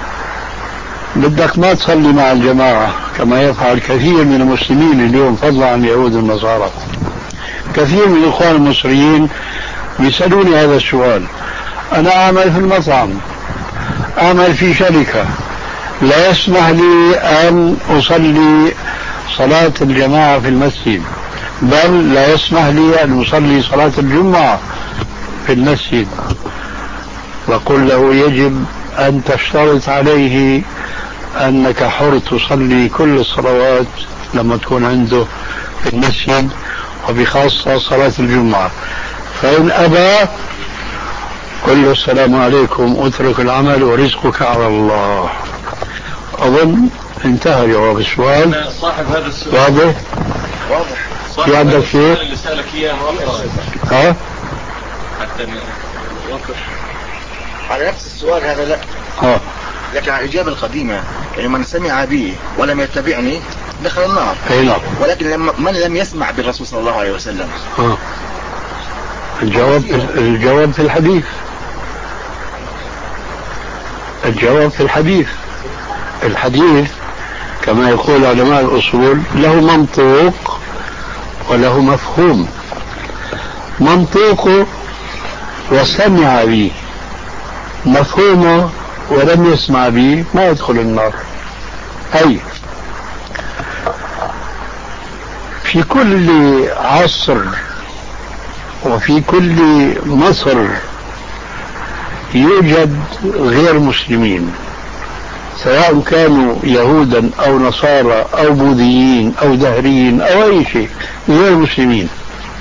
[SPEAKER 2] بدك ما تصلي مع الجماعة كما يفعل كثير من المسلمين اليوم فضلا عن اليهود والنصارى، كثير من الإخوان المصريين بيسألوني هذا السؤال. أنا أعمل في المطعم، أعمل في شركة، لا يسمح لي أن أصلي صلاة الجماعة في المسجد، بل لا يسمح لي أن أصلي صلاة الجمعة في المسجد. وقل له يجب أن تشترط عليه أنك حر تصلي كل الصلوات لما تكون عنده في المسجد وبخاصة صلاة الجمعة. فإن أبى قل له السلام عليكم اترك العمل ورزقك على الله. أظن انتهى جواب السؤال.
[SPEAKER 4] صاحب هذا السؤال
[SPEAKER 2] واضح؟
[SPEAKER 3] واضح.
[SPEAKER 2] في عندك شيء؟
[SPEAKER 4] اللي سألك إياه
[SPEAKER 2] ها؟
[SPEAKER 4] حتى نوقف
[SPEAKER 3] على نفس السؤال هذا لا.
[SPEAKER 2] ها.
[SPEAKER 3] لكن على الإجابة القديمة يعني من سمع بي ولم يتبعني دخل النار.
[SPEAKER 2] أي نعم.
[SPEAKER 3] ولكن لما من لم يسمع بالرسول صلى الله عليه وسلم
[SPEAKER 2] ها. الجواب الجواب في الحديث. الجواب في الحديث. الحديث كما يقول علماء الأصول له منطوق وله مفهوم. منطوقه وسمع به، مفهومه ولم يسمع به ما يدخل النار. أي في كل عصر وفي كل مصر يوجد غير مسلمين، سواء كانوا يهودا أو نصارى أو بوذيين أو دهريين أو أي شيء غير مسلمين.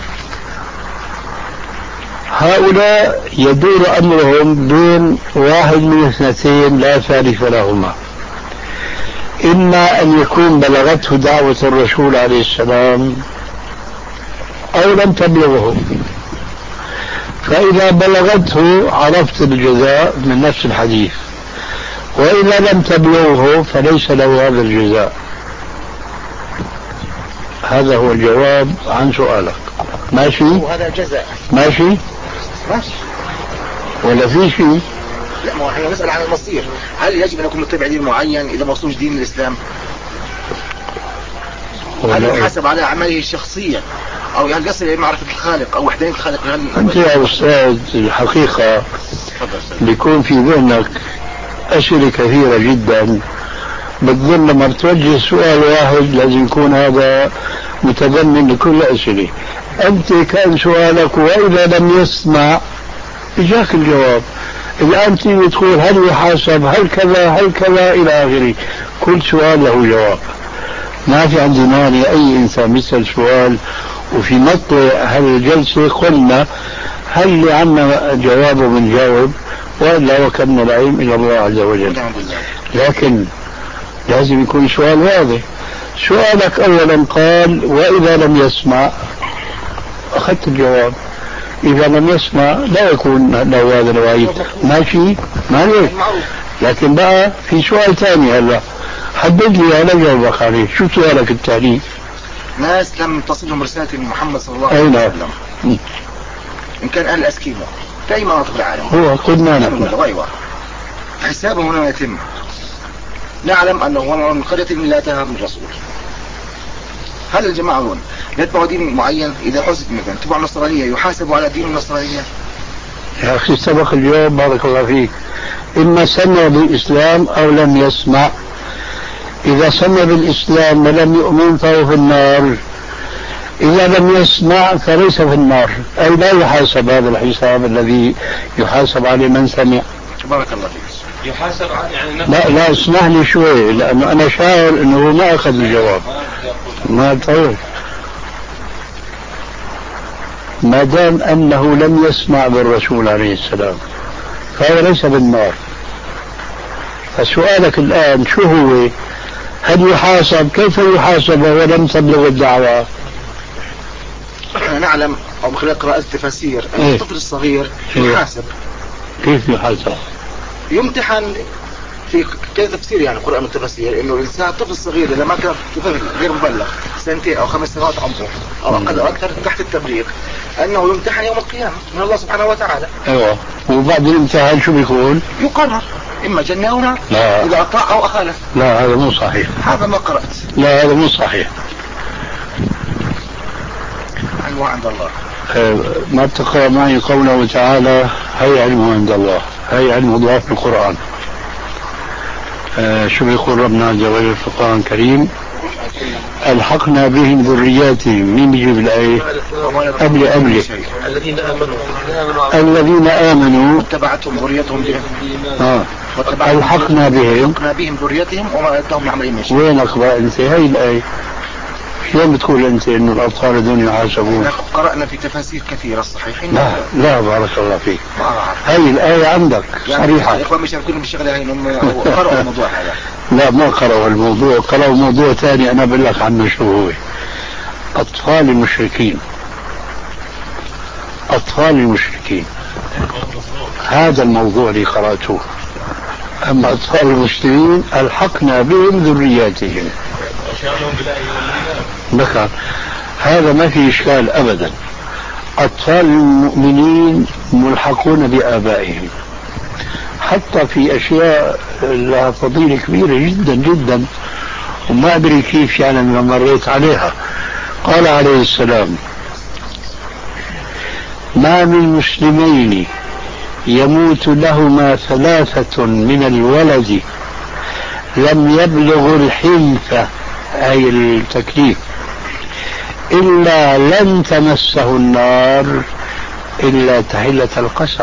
[SPEAKER 2] هؤلاء يدور أمرهم بين واحد من اثنتين لا ثالث لهما: إما أن يكون بلغته دعوة الرسول عليه السلام أو لم تبلغه، فإذا بلغته عرفت الجزاء من نفس الحديث، وإذا لم تبلغه فليس له هذا الجزاء. هذا هو الجواب عن سؤالك. ماشي؟
[SPEAKER 3] وهذا جزاء.
[SPEAKER 2] ماشي؟
[SPEAKER 3] ماشي.
[SPEAKER 2] ولا في شيء؟
[SPEAKER 3] لا، ما احنا نسأل عن المصير، هل يجب أن يكون متبع دين معين إذا ما وصلوش دين الإسلام؟ هل يحاسب على أعماله الشخصية أو يعني يصل إلى معرفة الخالق أو وحدانية الخالق؟
[SPEAKER 2] أنت يا أستاذ الحقيقة بيكون في ذهنك أسئلة كثيرة جدا بتظل لما بتوجه سؤال واحد لازم يكون هذا متضمن لكل الأسئلة. أنت كان سؤالك وإذا لم يسمع إجاك الجواب. الآن تيجي تقول هل يحاسب، هل كذا، هل كذا إلى آخره، كل سؤال له جواب. ما في عندنا لأي إنسان يسأل سؤال وفي مطلع هالجلسة قلنا هل اللي عنا جوابه بنجاوب وإلا وكلنا العلم إلى الله عز وجل. لكن لازم يكون سؤال واضح. سؤالك أولا قال وإذا لم يسمع، أخذت الجواب. إذا لم يسمع لا يكون له هذا الوعيد، ماشي ما ليش. لكن بقى في سؤال ثاني هلا حدد لي أنا جاوبك عليه. شو سؤالك الثاني؟
[SPEAKER 3] ناس لم تصلهم رسالة محمد صلى الله عليه وسلم، إن كان أهل الأسكيمو في أي مناطق العالم،
[SPEAKER 2] هو قلنا نحن
[SPEAKER 3] أيوة حسابهم هنا يتم. نعلم أنه هو من قرية لا تهاب من رسول. هل الجماعة هون يتبعوا دين معين؟ إذا حسب مثلا تبع النصرانية يحاسبوا على دين النصرانية؟
[SPEAKER 2] يا أخي سبق اليوم بارك الله فيك، إما سمع بالإسلام أو لم يسمع. إذا سمع بالإسلام ولم يؤمن فهو في النار، إذا لم يسمع فليس في النار، أي لا يحاسب هذا الحساب الذي يحاسب عليه من سمع.
[SPEAKER 3] بارك الله فيك.
[SPEAKER 4] يحاسب يعني
[SPEAKER 2] لا لا اسمح لي شوي، لأنه أنا شاعر أنه ما أخذ الجواب. ما طول ما دام أنه لم يسمع بالرسول عليه السلام فهو ليس بالنار. فسؤالك الآن شو هو؟ هل يحاسب؟ كيف يحاسب ولم تبلغ الدعوة؟
[SPEAKER 3] احنا نعلم او من خلال قراءة التفاسير ان
[SPEAKER 2] إيه؟
[SPEAKER 3] الطفل الصغير يحاسب.
[SPEAKER 2] كيف يحاسب؟
[SPEAKER 3] يمتحن في كذا تفسير، يعني قرآن من التفاسير انه الانسان الطفل الصغير اذا ما كان طفل غير مبلغ سنتين او خمس سنوات عمره او اقل او اكثر تحت التبليغ، انه يمتحن يوم القيامة من الله سبحانه وتعالى.
[SPEAKER 2] ايوه، وبعد الامتحان شو بيكون؟
[SPEAKER 3] يقرر اما جنة او نار اذا اطاع او اخالف.
[SPEAKER 2] لا هذا مو صحيح.
[SPEAKER 3] هذا ما قرأت.
[SPEAKER 2] لا هذا مو صحيح.
[SPEAKER 3] علمه عند الله.
[SPEAKER 2] ما تقرأ معي قوله تعالى هي علمه عند الله، هي علمه ضعف في القرآن. آه شو بيقول ربنا عز وجل في القرآن الكريم؟ ألحقنا بهم ذرياتهم. مين بيجيب الآية؟ قبل قبل
[SPEAKER 4] الذين آمنوا
[SPEAKER 2] الذين آمنوا
[SPEAKER 3] واتبعتهم ذريتهم بهم.
[SPEAKER 2] آه. ألحقنا بهم
[SPEAKER 3] ألحقنا بهم ذريتهم وما أتهم بعمل من شيء.
[SPEAKER 2] وينك بقى أنت؟ هي الآية شو بتقول أنت إنه الأطفال دون يحاسبون؟
[SPEAKER 3] قرأنا في تفاسير كثيرة الصحيحين.
[SPEAKER 2] لا لا بارك الله فيك. هاي الآية عندك صريحة.
[SPEAKER 3] الإخوان مش يكونوا بالشغلة هاي هم قرأوا الموضوع هذا.
[SPEAKER 2] لا ما قرأوا الموضوع، قرأوا موضوع ثاني أنا بقول لك عنه شو هو. أطفال المشركين، أطفال المشركين هذا الموضوع اللي قرأته. أما أطفال المسلمين ألحقنا بهم ذرياتهم. بكر هذا ما في إشكال أبدا. أطفال المؤمنين ملحقون بآبائهم حتى في أشياء لها فضيلة كبيرة جدا جدا وما أدري كيف يعني لما مريت عليها. قال عليه السلام ما من مسلمين يموت لهما ثلاثة من الولد لم يبلغ الحنث أي التكليف إلا لن تمسه النار إلا تحلة القسم.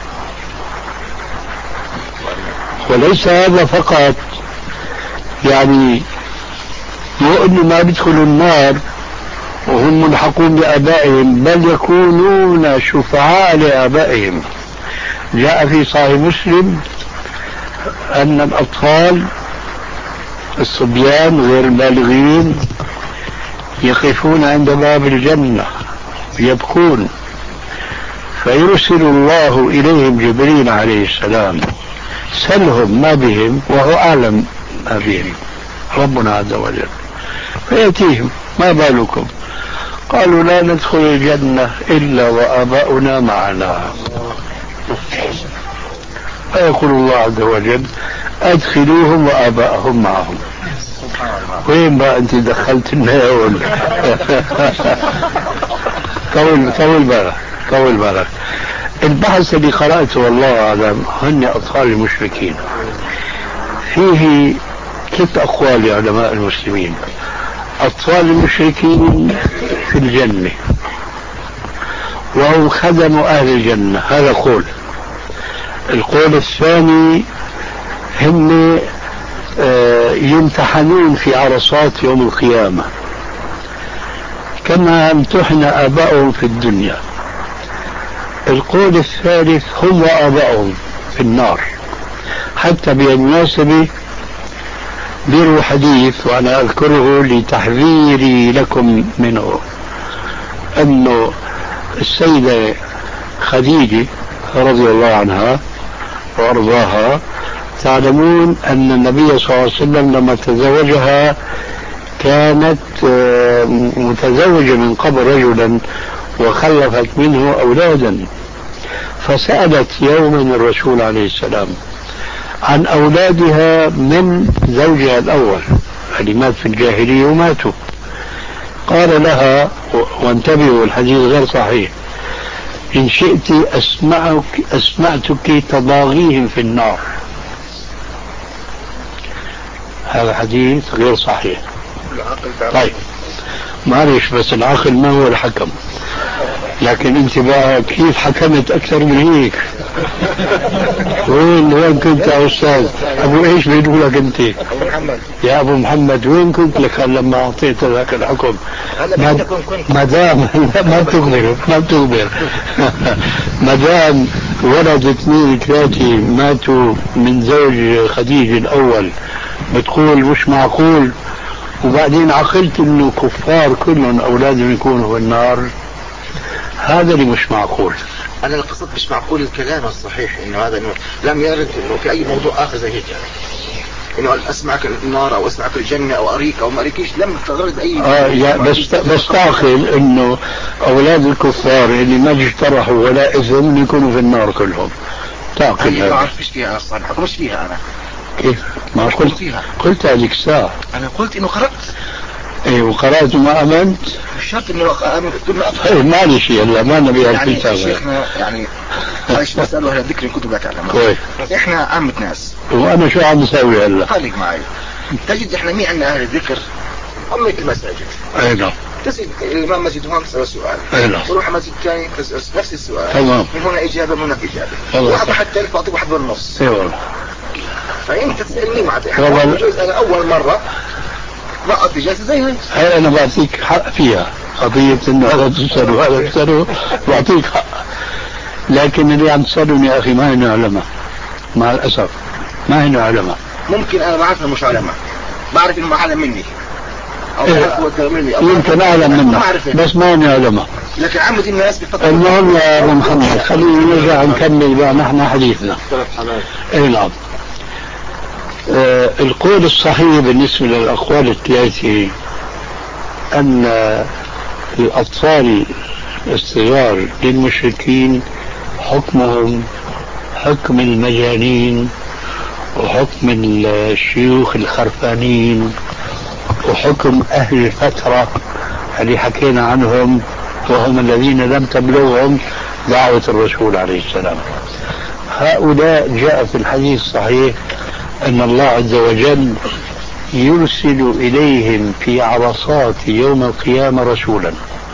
[SPEAKER 2] وليس هذا فقط، يعني مو انه ما بيدخلوا النار وهم ملحقون بآبائهم، بل يكونون شفعاء لآبائهم. جاء في صحيح مسلم أن الأطفال الصبيان غير البالغين يقفون عند باب الجنة يبكون، فيرسل الله إليهم جبريل عليه السلام سلهم ما بهم وهو أعلم ما بهم ربنا عز وجل، فيأتيهم ما بالكم؟ قالوا لا ندخل الجنة إلا وآباؤنا معنا. فيقول الله عز وجل أدخلوهم وآباءهم معهم. وين بقى أنت دخلت الناول؟ طول طول بالك طول بالك. البحث اللي قرأته والله أعلم هن أطفال المشركين فيه ثلاث أقوال لعلماء المسلمين. أطفال المشركين في الجنة وهم خدموا أهل الجنة، هذا قول. القول الثاني هم يمتحنون في عرصات يوم القيامة كما امتحن آباؤهم في الدنيا. القول الثالث هم وآباؤهم في النار. حتى بالمناسبة بيروا حديث وأنا أذكره لتحذيري لكم منه، أنه السيدة خديجة رضي الله عنها وأرضاها، تعلمون أن النبي صلى الله عليه وسلم لما تزوجها كانت متزوجة من قبل رجلا وخلفت منه أولادا، فسألت يوما الرسول عليه السلام عن أولادها من زوجها الأول اللي مات في الجاهلية وماتوا. قال لها، وانتبهوا الحديث غير صحيح، إن شئت أسمعك أسمعتك تضاغيهم في النار. هذا حديث غير صحيح. طيب معلش، بس العقل ما هو الحكم، لكن انت بقى كيف حكمت اكثر من هيك؟ وين وين كنت يا استاذ ابو ايش بيقول لك انت؟
[SPEAKER 3] ابو محمد.
[SPEAKER 2] يا ابو محمد وين كنت لك لما اعطيت ذاك الحكم؟ ما دام ما بتخبر ما بتخبر ما دام ولد اثنين ثلاثه ماتوا من زوج خديجه الاول بتقول مش معقول، وبعدين عقلت انه كفار كلهم اولادهم يكونوا في النار، هذا اللي مش معقول.
[SPEAKER 3] انا القصد مش معقول الكلام الصحيح انه هذا إنه لم يرد انه في اي موضوع اخر زي هيك، يعني انه اسمعك النار او اسمعك الجنه او اريك او ما اريكيش، لم ترد اي
[SPEAKER 2] اه يا بس بس تعقل انه اولاد الكفار اللي ما اجترحوا ولا اثم يكونوا في النار كلهم. تعقل هذا؟
[SPEAKER 3] ما اعرفش فيها اصلا، مش فيها انا.
[SPEAKER 2] كيف؟ ما قلت فيها؟ قلت هذيك الساعه.
[SPEAKER 3] انا قلت انه قرأت.
[SPEAKER 2] ايه وقرأت وما امنت؟
[SPEAKER 3] مش شرط انه امنت كلنا.
[SPEAKER 2] طيب معلش هلا ما نبي
[SPEAKER 3] يعني شيخنا يعني ايش نسأله اهل الذكر ان كنتم لا تعلمون.
[SPEAKER 2] كويس.
[SPEAKER 3] احنا عامة ناس.
[SPEAKER 2] وانا شو عم نسوي هلا؟
[SPEAKER 3] خليك معي. تجد احنا مين عندنا اهل الذكر؟ أمة المساجد.
[SPEAKER 2] اي نعم.
[SPEAKER 3] تسأل الإمام مسجد هون تسأل سؤال.
[SPEAKER 2] اي نعم.
[SPEAKER 3] تروح مسجد ثاني تسأل نفس السؤال.
[SPEAKER 2] تمام.
[SPEAKER 3] من هنا إجابة من هناك إجابة.
[SPEAKER 2] تمام.
[SPEAKER 3] واحد حتى يعطيك واحد بالنص.
[SPEAKER 2] اي والله.
[SPEAKER 3] فأنت تسألني معناتها. بجوز أنا أول مرة ما أقضي جلسة زي هاي.
[SPEAKER 2] هاي أنا بعطيك حق فيها، قضية إنه هذا تسأل وهذا تسأله بعطيك حق، لكن اللي عم تسألوني يا أخي ما هن علماء، مع الأسف ما هن علماء.
[SPEAKER 3] ممكن أنا بعرف مش علماء، بعرف إنهم أعلم مني أو
[SPEAKER 2] إيه مني يمكن أعلم منك بس ما هن علماء.
[SPEAKER 3] لكن عامة الناس بفكروا.
[SPEAKER 2] المهم يا أبو محمد خلينا نرجع نكمل بقى نحن حديثنا. إيه نعم. آه القول الصحيح بالنسبة للأقوال الثلاثة أن الأطفال الصغار للمشركين حكمهم حكم المجانين وحكم الشيوخ الخرفانين وحكم أهل الفترة اللي حكينا عنهم وهم الذين لم تبلغهم دعوة الرسول عليه السلام. هؤلاء جاء في الحديث الصحيح أن الله عز وجل يرسل إليهم في عرصات يوم القيامة رسولا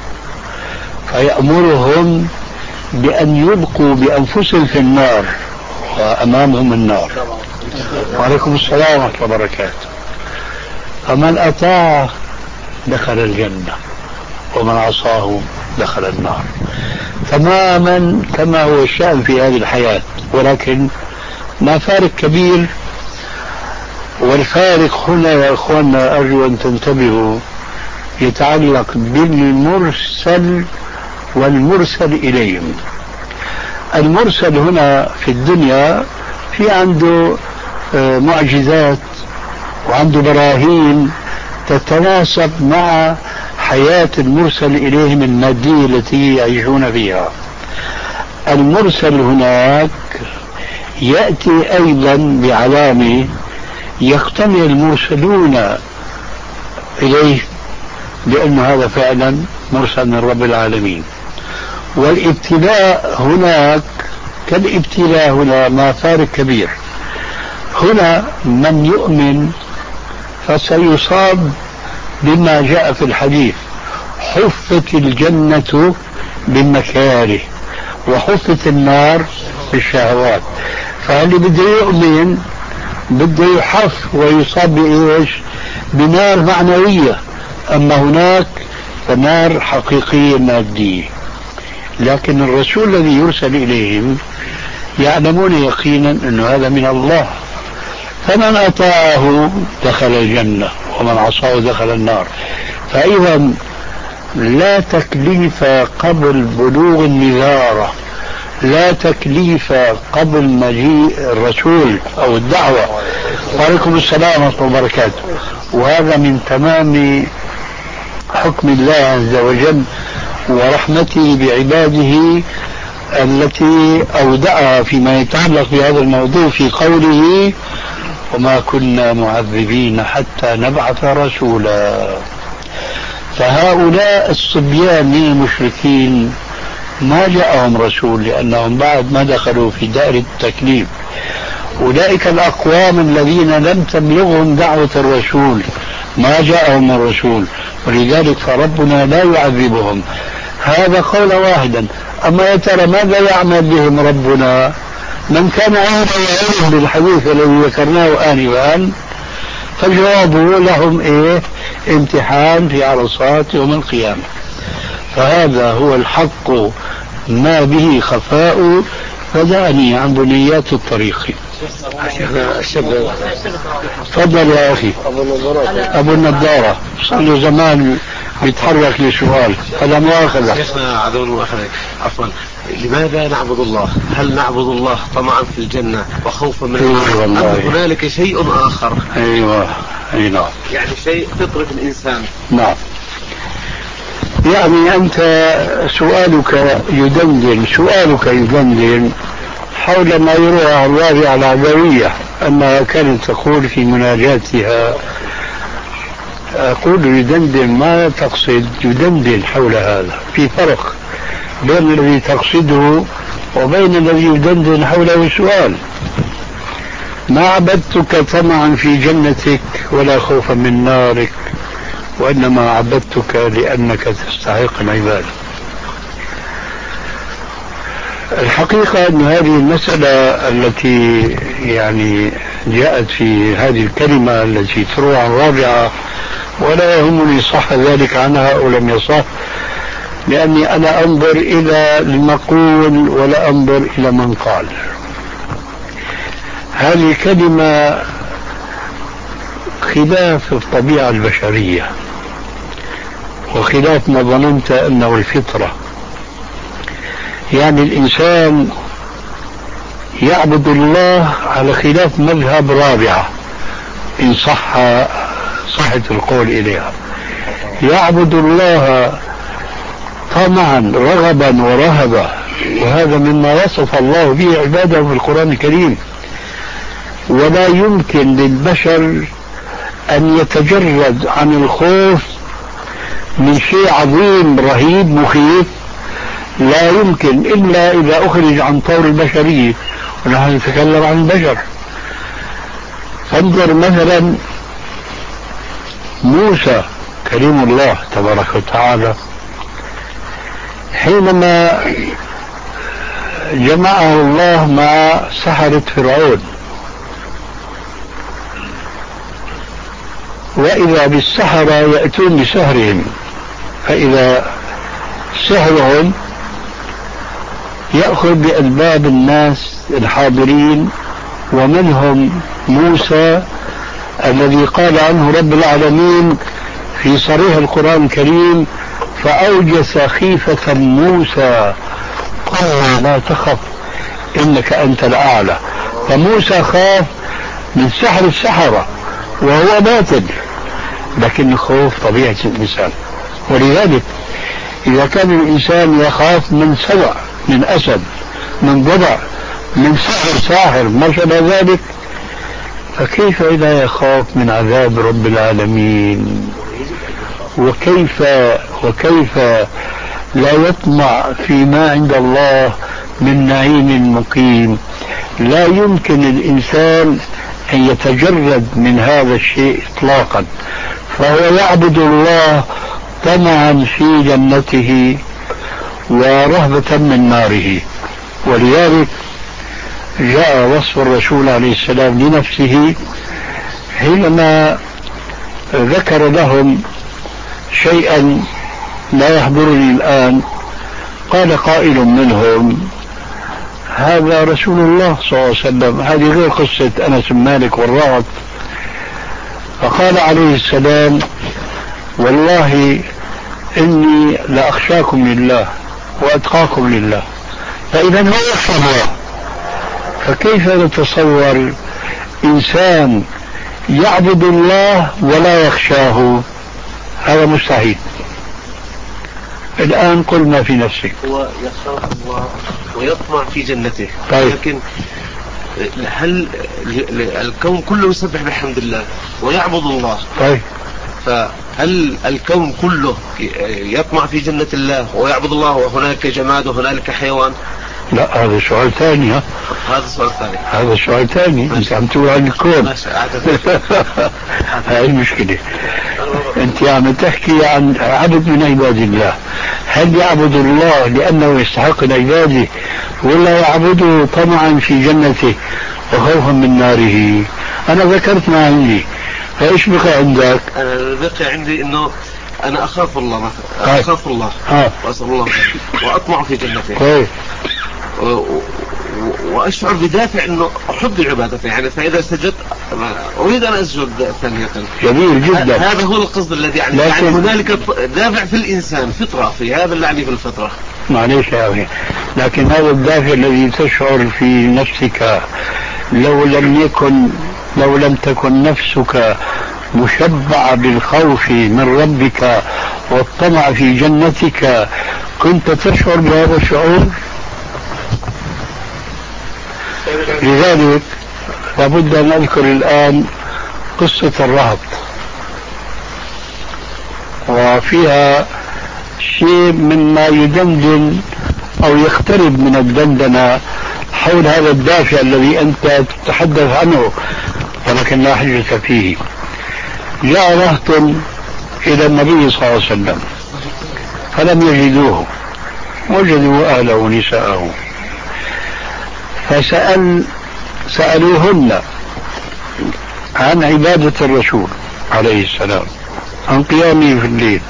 [SPEAKER 2] فيأمرهم بأن يلقوا بأنفسهم في النار وأمامهم النار. وعليكم السلام ورحمة الله وبركاته. فمن أطاع دخل الجنة ومن عصاه دخل النار، تماما كما هو الشأن في هذه الحياة، ولكن ما فارق كبير. والفارق هنا يا اخواننا ارجو ان تنتبهوا يتعلق بالمرسل والمرسل اليهم. المرسل هنا في الدنيا في عنده معجزات وعنده براهين تتناسب مع حياة المرسل اليهم المادية التي يعيشون فيها. المرسل هناك يأتي ايضا بعلامة يقتنع المرسلون إليه بأن هذا فعلا مرسل من رب العالمين. والابتلاء هناك كالابتلاء هنا ما فارق كبير. هنا من يؤمن فسيصاب بما جاء في الحديث: حفت الجنة بالمكاره وحفت النار بالشهوات. فاللي بده يؤمن بده يحف ويصاب بإيش؟ بنار معنوية. أما هناك فنار حقيقية مادية. لكن الرسول الذي يرسل إليهم يعلمون يقينا أن هذا من الله، فمن أطاعه دخل الجنة ومن عصاه دخل النار. فإذا لا تكليف قبل بلوغ النذارة، لا تكليف قبل مجيء الرسول أو الدعوة. وعليكم السلام ورحمة الله وبركاته. وهذا من تمام حكم الله عز وجل ورحمته بعباده التي أودعها فيما يتعلق بهذا الموضوع في قوله: وما كنا معذبين حتى نبعث رسولا. فهؤلاء الصبيان من المشركين ما جاءهم رسول لأنهم بعد ما دخلوا في دائرة التكليف. أولئك الأقوام الذين لم تبلغهم دعوة الرسول ما جاءهم الرسول، ولذلك فربنا لا يعذبهم. هذا قول واحدا. أما يا ترى ماذا يعمل بهم ربنا؟ من كان عنده علم بالحديث الذي ذكرناه آنفا فالجواب لهم إيه؟ امتحان في عرصات يوم القيامة. فهذا هو الحق ما به خفاء، فدعني عن بنيات الطريق. الشباب تفضل يا أخي. أبو النضارة صار له زمان يتحرك لسؤال، فلا مؤاخذة.
[SPEAKER 8] شيخنا عدو المؤاخذة، عفوا، لماذا نعبد الله؟ هل نعبد الله طمعا في الجنة وخوفا من النار، أم هنالك شيء آخر؟
[SPEAKER 2] أيوة أي نعم،
[SPEAKER 8] يعني شيء فطرة الإنسان.
[SPEAKER 2] نعم. يعني أنت سؤالك يدندن سؤالك يدندن حول ما يروى عن الرابعة العدوية أنها كانت تقول في مناجاتها، أقول يدندن ما تقصد، يدندن حول هذا. في فرق بين الذي تقصده وبين الذي يدندن حوله السؤال. ما عبدتك طمعا في جنتك ولا خوفا من نارك، وإنما عبدتك لأنك تستحق العبادة. الحقيقة أن هذه المسألة التي يعني جاءت في هذه الكلمة التي تروى عن رابعة، ولا يهمني صح ذلك عنها أو لم يصح، لأني أنا أنظر إلى المقول ولا أنظر إلى من قال. هذه كلمة خلاف الطبيعة البشرية وخلاف ما ظننت أنه الفطرة. يعني الإنسان يعبد الله على خلاف مذهب رابعة إن صح صحة القول إليها، يعبد الله طمعا رغبا ورهبا، وهذا مما وصف الله به عباده في القرآن الكريم. ولا يمكن للبشر أن يتجرد عن الخوف من شيء عظيم رهيب مخيف، لا يمكن إلا إذا أخرج عن طور البشرية، ونحن نتكلم عن البشر. فانظر مثلا موسى كريم الله تبارك وتعالى حينما جمعه الله مع سحرة فرعون، وإذا بالسحرة يأتون بسحرهم، فإذا سحرهم يأخذ بألباب الناس الحاضرين، ومنهم موسى الذي قال عنه رب العالمين في صريح القرآن الكريم: فأوجس خيفة موسى قال لا تخف إنك أنت الأعلى. فموسى خاف من سحر السحرة وهو باطل، لكن الخوف طبيعة الإنسان. ولذلك إذا كان الإنسان يخاف من سبع، من أسد، من ضبع، من سحر ساحر ما شابه ذلك، فكيف إذا يخاف من عذاب رب العالمين؟ وكيف وكيف لا يطمع فيما عند الله من نعيم مقيم؟ لا يمكن الإنسان أن يتجرد من هذا الشيء إطلاقا، فهو يعبد الله طمعا في جنته ورهبة من ناره. ولذلك جاء وصف الرسول عليه السلام لنفسه حينما ذكر لهم شيئا لا يحضرني الآن. قال قائل منهم: هذا رسول الله صلى الله عليه وسلم. هذه غير قصة أنس بن مالك والرهط. فقال عليه السلام: والله إني لأخشاكم لله وأتقاكم لله. فإذا هو يخشى الله. فكيف نتصور إنسان يعبد الله ولا يخشاه؟ هذا مستحيل. الآن قل ما في نفسك.
[SPEAKER 8] هو يخاف الله ويطمع في جنته.
[SPEAKER 2] طيب.
[SPEAKER 8] لكن هل الكون كله يسبح بحمد الله ويعبد الله؟
[SPEAKER 2] طيب.
[SPEAKER 8] فهل الكون كله يطمع في جنة الله ويعبد الله وهناك جماد وهنالك حيوان؟
[SPEAKER 2] لا، هذا سؤال ثاني. ها
[SPEAKER 8] هذا سؤال ثاني.
[SPEAKER 2] هذا سؤال ثاني. انت عم تقول عن الكون. هاي المشكلة. انت عم تحكي عن عبد من عباد الله. هل يعبد الله لأنه يستحق العبادة ولا يعبده طمعا في جنته وخوفا من ناره؟ أنا ذكرت ما عندي، فإيش بقى عندك؟
[SPEAKER 8] أنا بقي عندي إنه أنا أخاف الله مثلا. أخاف الله وأسأل الله وأطمع في جنته وأشعر بدافع أنه أحب عبادته. يعني فإذا سجدت أريد أن أسجد ثانية.
[SPEAKER 2] جميل جدا.
[SPEAKER 8] هذا هو القصد الذي يعني, يعني هنالك دافع في الإنسان، فطرة في هذا اللي يعني في الفطرة.
[SPEAKER 2] معليش يا أخي، لكن هذا الدافع الذي تشعر في نفسك لو لم يكن لو لم تكن نفسك مشبعة بالخوف من ربك والطمع في جنتك كنت تشعر بهذا الشعور. لذلك لابد أن أذكر الآن قصة الرهط، وفيها شيء مما يدندن أو يقترب من الدندنة حول هذا الدافع الذي أنت تتحدث عنه ولكن لا حجة فيه. جاء رهط إلى النبي صلى الله عليه وسلم فلم يجدوه، وجدوا أهله ونساءه، فسأل سألوهن عن عبادة الرسول عليه السلام، عن قيامه في الليل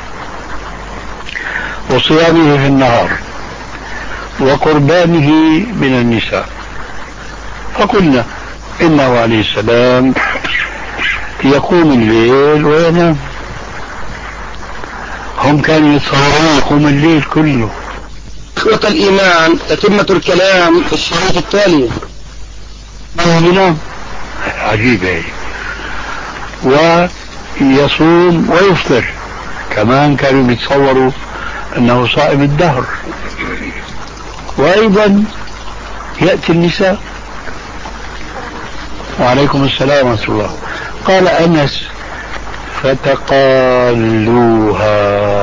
[SPEAKER 2] وصيامه في النهار وقربانه من النساء. فقلنا إنه عليه السلام يقوم الليل وينام. هم كانوا يتصورون يقوم الليل كله.
[SPEAKER 9] إخوة الإيمان، تتمة الكلام في الشريط التالي.
[SPEAKER 2] ينام، عجيب هي. ويصوم ويفطر، كمان كانوا بيتصوروا أنه صائم الدهر. وأيضا يأتي النساء. وعليكم السلام ورحمة الله. قال أنس: فتقالوها،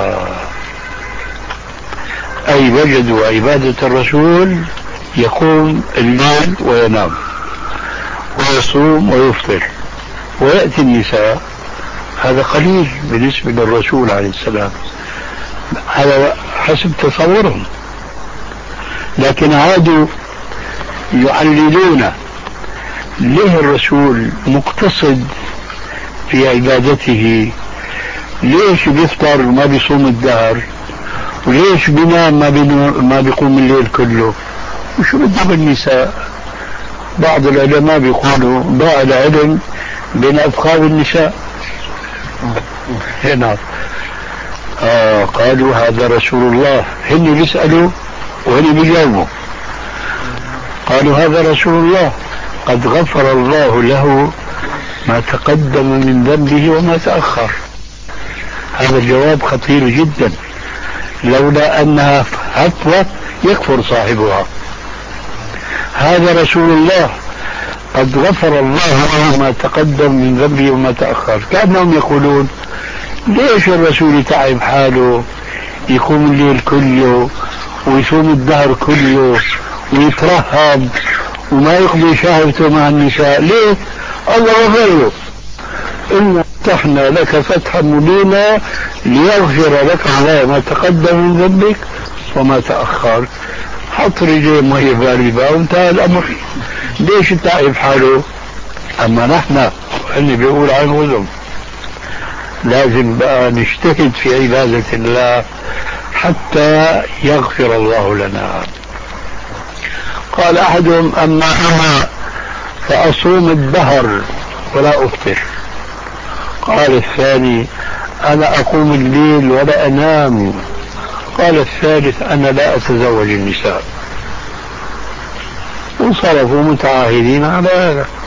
[SPEAKER 2] أي وجدوا عبادة الرسول يقوم الليل وينام ويصوم ويفطر، ويأتي النساء. هذا قليل بالنسبة للرسول عليه السلام، هذا حسب تصورهم. لكن عادوا يعللون ليه الرسول مقتصد في عبادته، ليش بيفطر وما بيصوم الدهر، وليش بينام ما, ما بيقوم الليل كله، وشو بده بالنساء. بعض العلماء بيقولوا ضاع العلم بين أفخاذ النساء. هنا آه قالوا هذا رسول الله، هن بيسألوا وهن بيجاوبوا. قالوا هذا رسول الله قد غفر الله له ما تقدم من ذنبه وما تأخر. هذا الجواب خطير جدا، لولا أنها فتوى يكفر صاحبها. هذا رسول الله قد غفر الله له ما تقدم من ذنبه وما تأخر. كأنهم يقولون ليش الرسول يتعب حاله يقوم الليل كله ويصوم الدهر كله ويترهب وما يقضي شهوته مع النساء؟ ليه؟ الله غفر له. إنا فتحنا لك فتحا مبينا ليغفر لك الله ما تقدم من ذنبك وما تأخر. حط رجليه مية باردة وانتهى الأمر. ليش التعب حاله؟ أما نحن اللي بيقول عن وزن لازم بقى نجتهد في عبادة الله حتى يغفر الله لنا. قال أحدهم أما أنا فأصوم الدهر ولا أفطر. قال الثاني أنا أقوم الليل ولا أنام. قال الثالث أنا لا أتزوج النساء. وصرفوا متعاهدين على هذا.